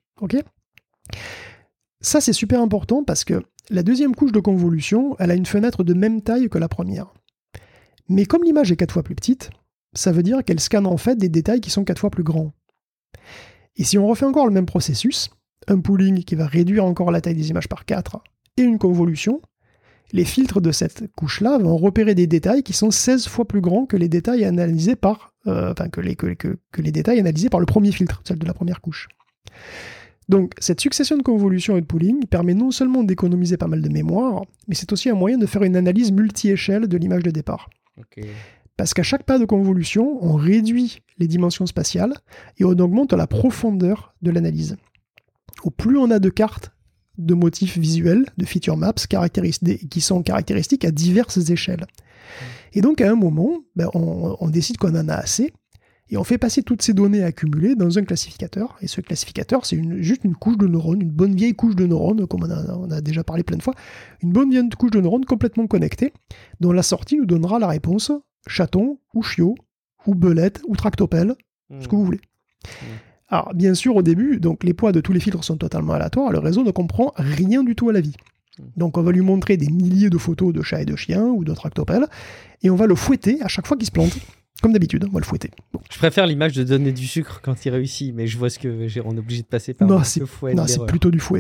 Ça c'est super important parce que la deuxième couche de convolution, elle a une fenêtre de même taille que la première. Mais comme l'image est 4 fois plus petite, ça veut dire qu'elle scanne en fait des détails qui sont 4 fois plus grands. Et si on refait encore le même processus, un pooling qui va réduire encore la taille des images par 4 et une convolution, les filtres de cette couche-là vont repérer des détails qui sont 16 fois plus grands que les détails analysés par les détails analysés par le premier filtre, celle de la première couche. Donc cette succession de convolution et de pooling permet non seulement d'économiser pas mal de mémoire, mais c'est aussi un moyen de faire une analyse multi-échelle de l'image de départ. Okay. Parce qu'à chaque pas de convolution, on réduit les dimensions spatiales et on augmente la profondeur de l'analyse. Au plus on a de cartes de motifs visuels, de feature maps, qui sont caractéristiques à diverses échelles. Et donc à un moment, on décide qu'on en a assez, et on fait passer toutes ces données accumulées dans un classificateur. Et ce classificateur, c'est juste une couche de neurones, une bonne vieille couche de neurones, comme on a déjà parlé plein de fois, une bonne vieille couche de neurones complètement connectée, dont la sortie nous donnera la réponse chaton, ou chiot, ou belette, ou tractopelle, ce que vous voulez. Alors, bien sûr, au début, donc, les poids de tous les filtres sont totalement aléatoires, le réseau ne comprend rien du tout à la vie. Donc, on va lui montrer des milliers de photos de chats et de chiens, ou de tractopelles, et on va le fouetter à chaque fois qu'il se plante. Comme d'habitude, on va le fouetter. Bon. Je préfère l'image de donner du sucre quand il réussit, mais je vois ce que on est obligé de passer par le fouet. Non, c'est plutôt du fouet,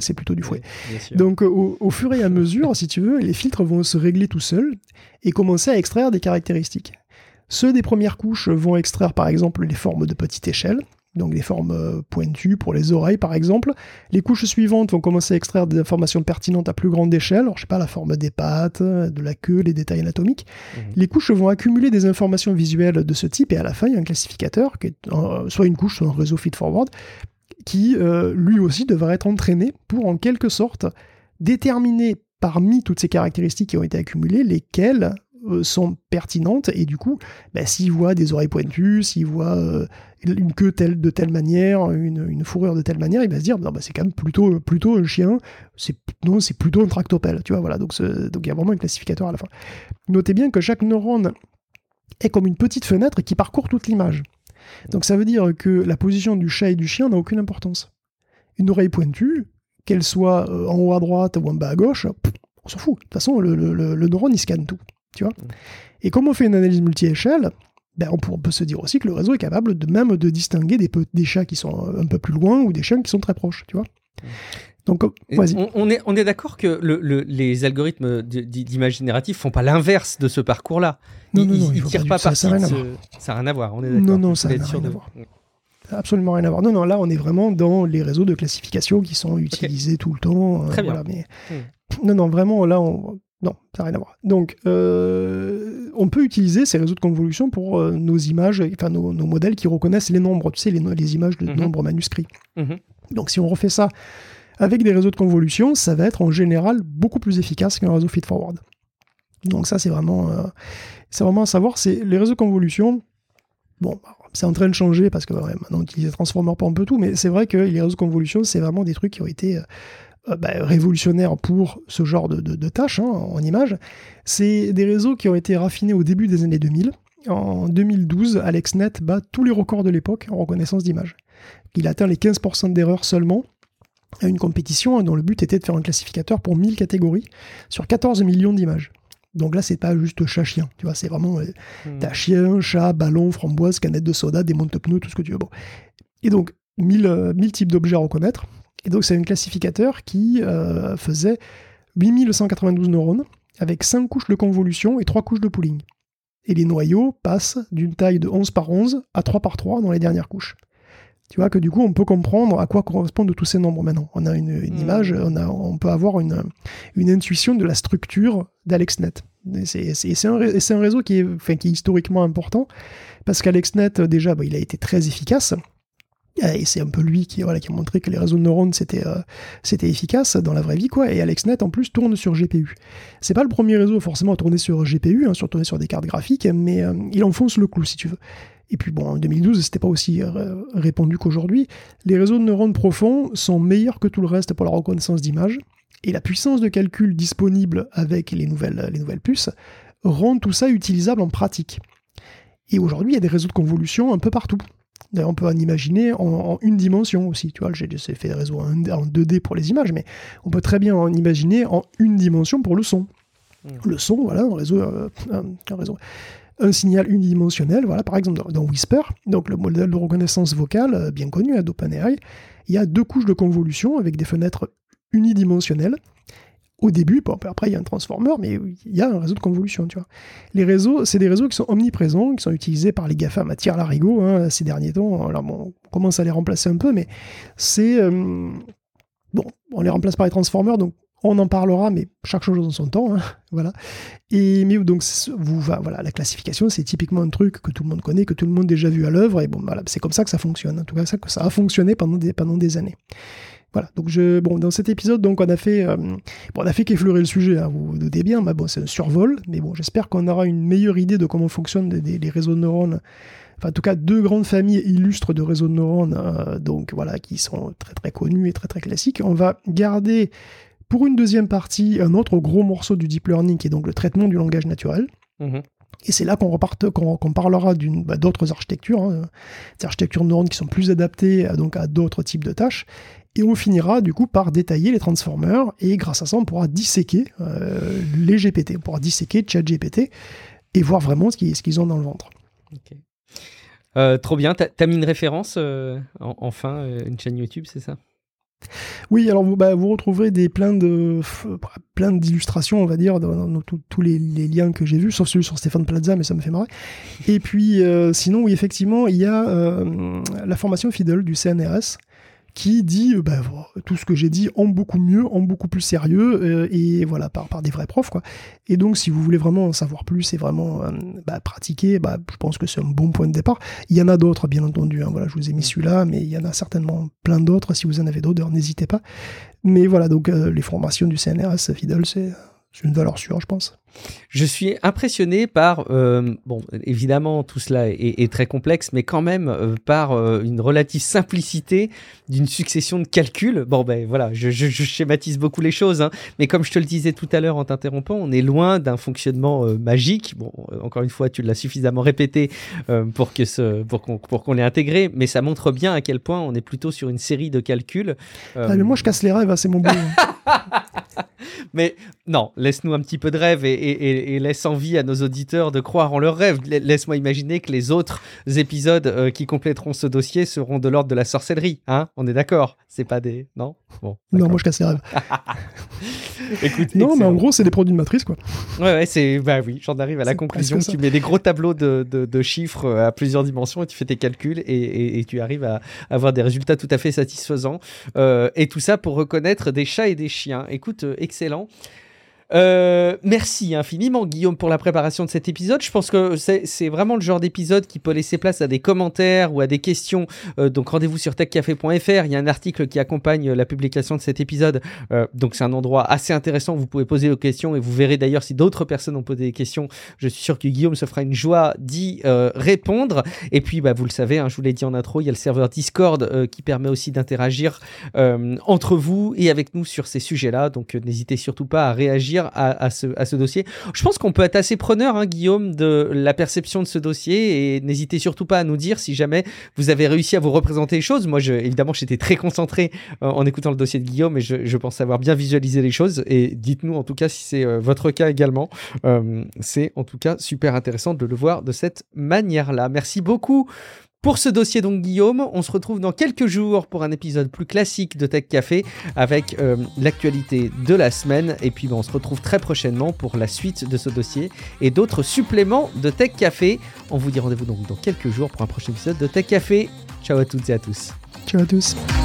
Oui, donc, au fur et à mesure, si tu veux, les filtres vont se régler tout seuls et commencer à extraire des caractéristiques. Ceux des premières couches vont extraire, par exemple, les formes de petite échelle, donc des formes pointues pour les oreilles, par exemple. Les couches suivantes vont commencer à extraire des informations pertinentes à plus grande échelle, alors, je sais pas, la forme des pattes, de la queue, les détails anatomiques. Les couches vont accumuler des informations visuelles de ce type, et à la fin, il y a un classificateur, qui est soit une couche, soit un réseau feed-forward, qui, lui aussi, devra être entraîné pour, en quelque sorte, déterminer parmi toutes ces caractéristiques qui ont été accumulées, lesquelles sont pertinentes, et du coup, s'il voit des oreilles pointues, s'il voit une queue de telle manière, une fourrure de telle manière, il va se dire, c'est quand même plutôt un chien, c'est plutôt un tractopelle, tu vois, voilà, donc il y a vraiment un classificateur à la fin. Notez bien que chaque neurone est comme une petite fenêtre qui parcourt toute l'image. Donc ça veut dire que la position du chat et du chien n'a aucune importance. Une oreille pointue, qu'elle soit en haut à droite ou en bas à gauche, on s'en fout. De toute façon, le neurone, il scanne tout. Tu vois. Et comme on fait une analyse multi-échelle, on peut se dire aussi que le réseau est capable de distinguer des chats qui sont un peu plus loin ou des chiens qui sont très proches. Tu vois. Donc, vas-y. On est d'accord que les algorithmes d'image générative font pas l'inverse de ce parcours-là. Non, ils tirent pas parti de ce... Ça n'a rien à voir, on est d'accord. Non, ça n'a rien à voir. Absolument rien à voir. Non, là, on est vraiment dans les réseaux de classification qui sont utilisés tout le temps. Très bien. Voilà, mais... Non, vraiment, là, non, ça n'a rien à voir. Donc, on peut utiliser ces réseaux de convolution pour nos images, enfin, nos modèles qui reconnaissent les nombres, tu sais, les images de nombres manuscrits. Donc, si on refait ça avec des réseaux de convolution, ça va être en général beaucoup plus efficace qu'un réseau feed-forward. Donc ça, c'est vraiment à savoir. C'est les réseaux de convolution, bon, c'est en train de changer parce que maintenant on utilise les transformers pour un peu tout, mais c'est vrai que les réseaux de convolution, c'est vraiment des trucs qui ont été révolutionnaires pour ce genre de tâches en images. C'est des réseaux qui ont été raffinés au début des années 2000. En 2012, AlexNet bat tous les records de l'époque en reconnaissance d'images. Il atteint les 15% d'erreurs seulement à une compétition dont le but était de faire un classificateur pour 1000 catégories sur 14 millions d'images. Donc là, c'est pas juste chat-chien, tu vois, c'est vraiment t'as chien, chat, ballon, framboise, canette de soda, démonte-pneus, tout ce que tu veux. Bon. Et donc, 1000 types d'objets à reconnaître. Et donc, c'est un classificateur qui faisait 8192 neurones avec 5 couches de convolution et 3 couches de pooling. Et les noyaux passent d'une taille de 11 par 11 à 3 par 3 dans les dernières couches. Tu vois que du coup, on peut comprendre à quoi correspondent tous ces nombres maintenant. On a une image, on peut avoir une intuition de la structure d'AlexNet. Et c'est un réseau qui est historiquement important, parce qu'AlexNet, déjà, il a été très efficace. Et c'est un peu lui qui a montré que les réseaux de neurones, c'était efficace dans la vraie vie, quoi. Et AlexNet, en plus, tourne sur GPU. C'est pas le premier réseau, forcément, à tourner sur GPU, tourner sur des cartes graphiques, mais il enfonce le clou, si tu veux. Et puis bon, en 2012, c'était pas aussi répandu qu'aujourd'hui. Les réseaux de neurones profonds sont meilleurs que tout le reste pour la reconnaissance d'images. Et la puissance de calcul disponible avec les nouvelles puces rend tout ça utilisable en pratique. Et aujourd'hui, il y a des réseaux de convolution un peu partout. D'ailleurs, on peut en imaginer en une dimension aussi. Tu vois, j'ai fait des réseaux en 2D pour les images, mais on peut très bien en imaginer en une dimension pour le son. Le son, voilà, un réseau. Un signal unidimensionnel, voilà, par exemple dans Whisper, donc le modèle de reconnaissance vocale bien connu d'OpenAI, il y a 2 couches de convolution avec des fenêtres unidimensionnelles. Au début, après il y a un transformer, mais il y a un réseau de convolution, tu vois. Les réseaux, c'est des réseaux qui sont omniprésents, qui sont utilisés par les GAFAM à tire-larigot ces derniers temps. Alors bon, on commence à les remplacer un peu, mais c'est... bon, on les remplace par les transformers, donc on en parlera, mais chaque chose dans son temps, voilà. Mais donc, voilà, la classification, c'est typiquement un truc que tout le monde connaît, que tout le monde a déjà vu à l'œuvre, et bon, voilà, c'est comme ça que ça fonctionne. En tout cas, ça a fonctionné pendant des années. Voilà. Donc, dans cet épisode, donc, on a fait qu'effleurer le sujet. Vous vous doutez bien, mais bon, c'est un survol. Mais bon, j'espère qu'on aura une meilleure idée de comment fonctionnent les réseaux de neurones. Enfin, en tout cas, 2 grandes familles illustres de réseaux de neurones, donc voilà, qui sont très très connus et très très classiques. On va garder pour une deuxième partie, un autre gros morceau du deep learning qui est donc le traitement du langage naturel. Et c'est là qu'on parlera d'autres architectures, des architectures de neurones qui sont plus adaptées donc à d'autres types de tâches. Et on finira du coup par détailler les transformers, et grâce à ça, on pourra disséquer les GPT, on pourra disséquer ChatGPT et voir vraiment ce qu'ils ont dans le ventre. Okay. Trop bien, t'as mis une référence, enfin, une chaîne YouTube, c'est ça ? Oui, alors vous retrouverez plein d'illustrations, on va dire, dans tous les liens que j'ai vus, sauf celui sur Stéphane Plaza, mais ça me fait marrer. Et puis, sinon, oui, effectivement, il y a la formation FIDL du CNRS qui dit tout ce que j'ai dit en beaucoup mieux, en beaucoup plus sérieux, et voilà, par des vrais profs, quoi. Et donc, si vous voulez vraiment en savoir plus et vraiment pratiquer, je pense que c'est un bon point de départ. Il y en a d'autres, bien entendu, voilà, je vous ai mis celui-là, mais il y en a certainement plein d'autres. Si vous en avez d'autres, n'hésitez pas. Mais voilà, donc les formations du CNRS FIDL, c'est une valeur sûre, je pense. Je suis impressionné par, bon, évidemment, tout cela est très complexe, mais quand même par une relative simplicité d'une succession de calculs. Bon, ben voilà, je schématise beaucoup les choses, hein, mais comme je te le disais tout à l'heure en t'interrompant, on est loin d'un fonctionnement magique. Bon, encore une fois, tu l'as suffisamment répété pour qu'on l'ait intégré, mais ça montre bien à quel point on est plutôt sur une série de calculs. Ah, mais moi, je casse les rêves, hein, c'est mon boulot. Mais non, laisse-nous un petit peu de rêve et laisse envie à nos auditeurs de croire en leurs rêves. Laisse-moi imaginer que les autres épisodes qui compléteront ce dossier seront de l'ordre de la sorcellerie. Hein, on est d'accord? C'est pas des... Non? Bon, non, moi je casse les rêves. Écoute, non, excellent. mais en gros, c'est des produits de matrice, quoi. Ouais, c'est... Bah oui, j'en arrive à la conclusion. Tu mets des gros tableaux de chiffres à plusieurs dimensions et tu fais tes calculs et tu arrives à avoir des résultats tout à fait satisfaisants. Et tout ça pour reconnaître des chats et des chiens. Écoute, excellent. Merci infiniment Guillaume pour la préparation de cet épisode. Je pense que c'est vraiment le genre d'épisode qui peut laisser place à des commentaires ou à des questions. Donc rendez-vous sur techcafé.fr. Il y a un article qui accompagne la publication de cet épisode. Donc c'est un endroit assez intéressant où vous pouvez poser vos questions et vous verrez d'ailleurs si d'autres personnes ont posé des questions. Je suis sûr que Guillaume se fera une joie d'y répondre. Et puis vous le savez, hein, je vous l'ai dit en intro, il y a le serveur Discord qui permet aussi d'interagir entre vous et avec nous sur ces sujets-là. Donc n'hésitez surtout pas à réagir à ce dossier. Je pense qu'on peut être assez preneur, hein, Guillaume, de la perception de ce dossier et n'hésitez surtout pas à nous dire si jamais vous avez réussi à vous représenter les choses. Moi, évidemment, j'étais très concentré en écoutant le dossier de Guillaume et je pense avoir bien visualisé les choses et dites-nous en tout cas si c'est votre cas également. C'est en tout cas super intéressant de le voir de cette manière-là. Merci beaucoup pour ce dossier donc Guillaume. On se retrouve dans quelques jours pour un épisode plus classique de Tech Café avec l'actualité de la semaine et puis on se retrouve très prochainement pour la suite de ce dossier et d'autres suppléments de Tech Café. On vous dit rendez-vous donc dans quelques jours pour un prochain épisode de Tech Café. Ciao à toutes et à tous. Ciao à tous.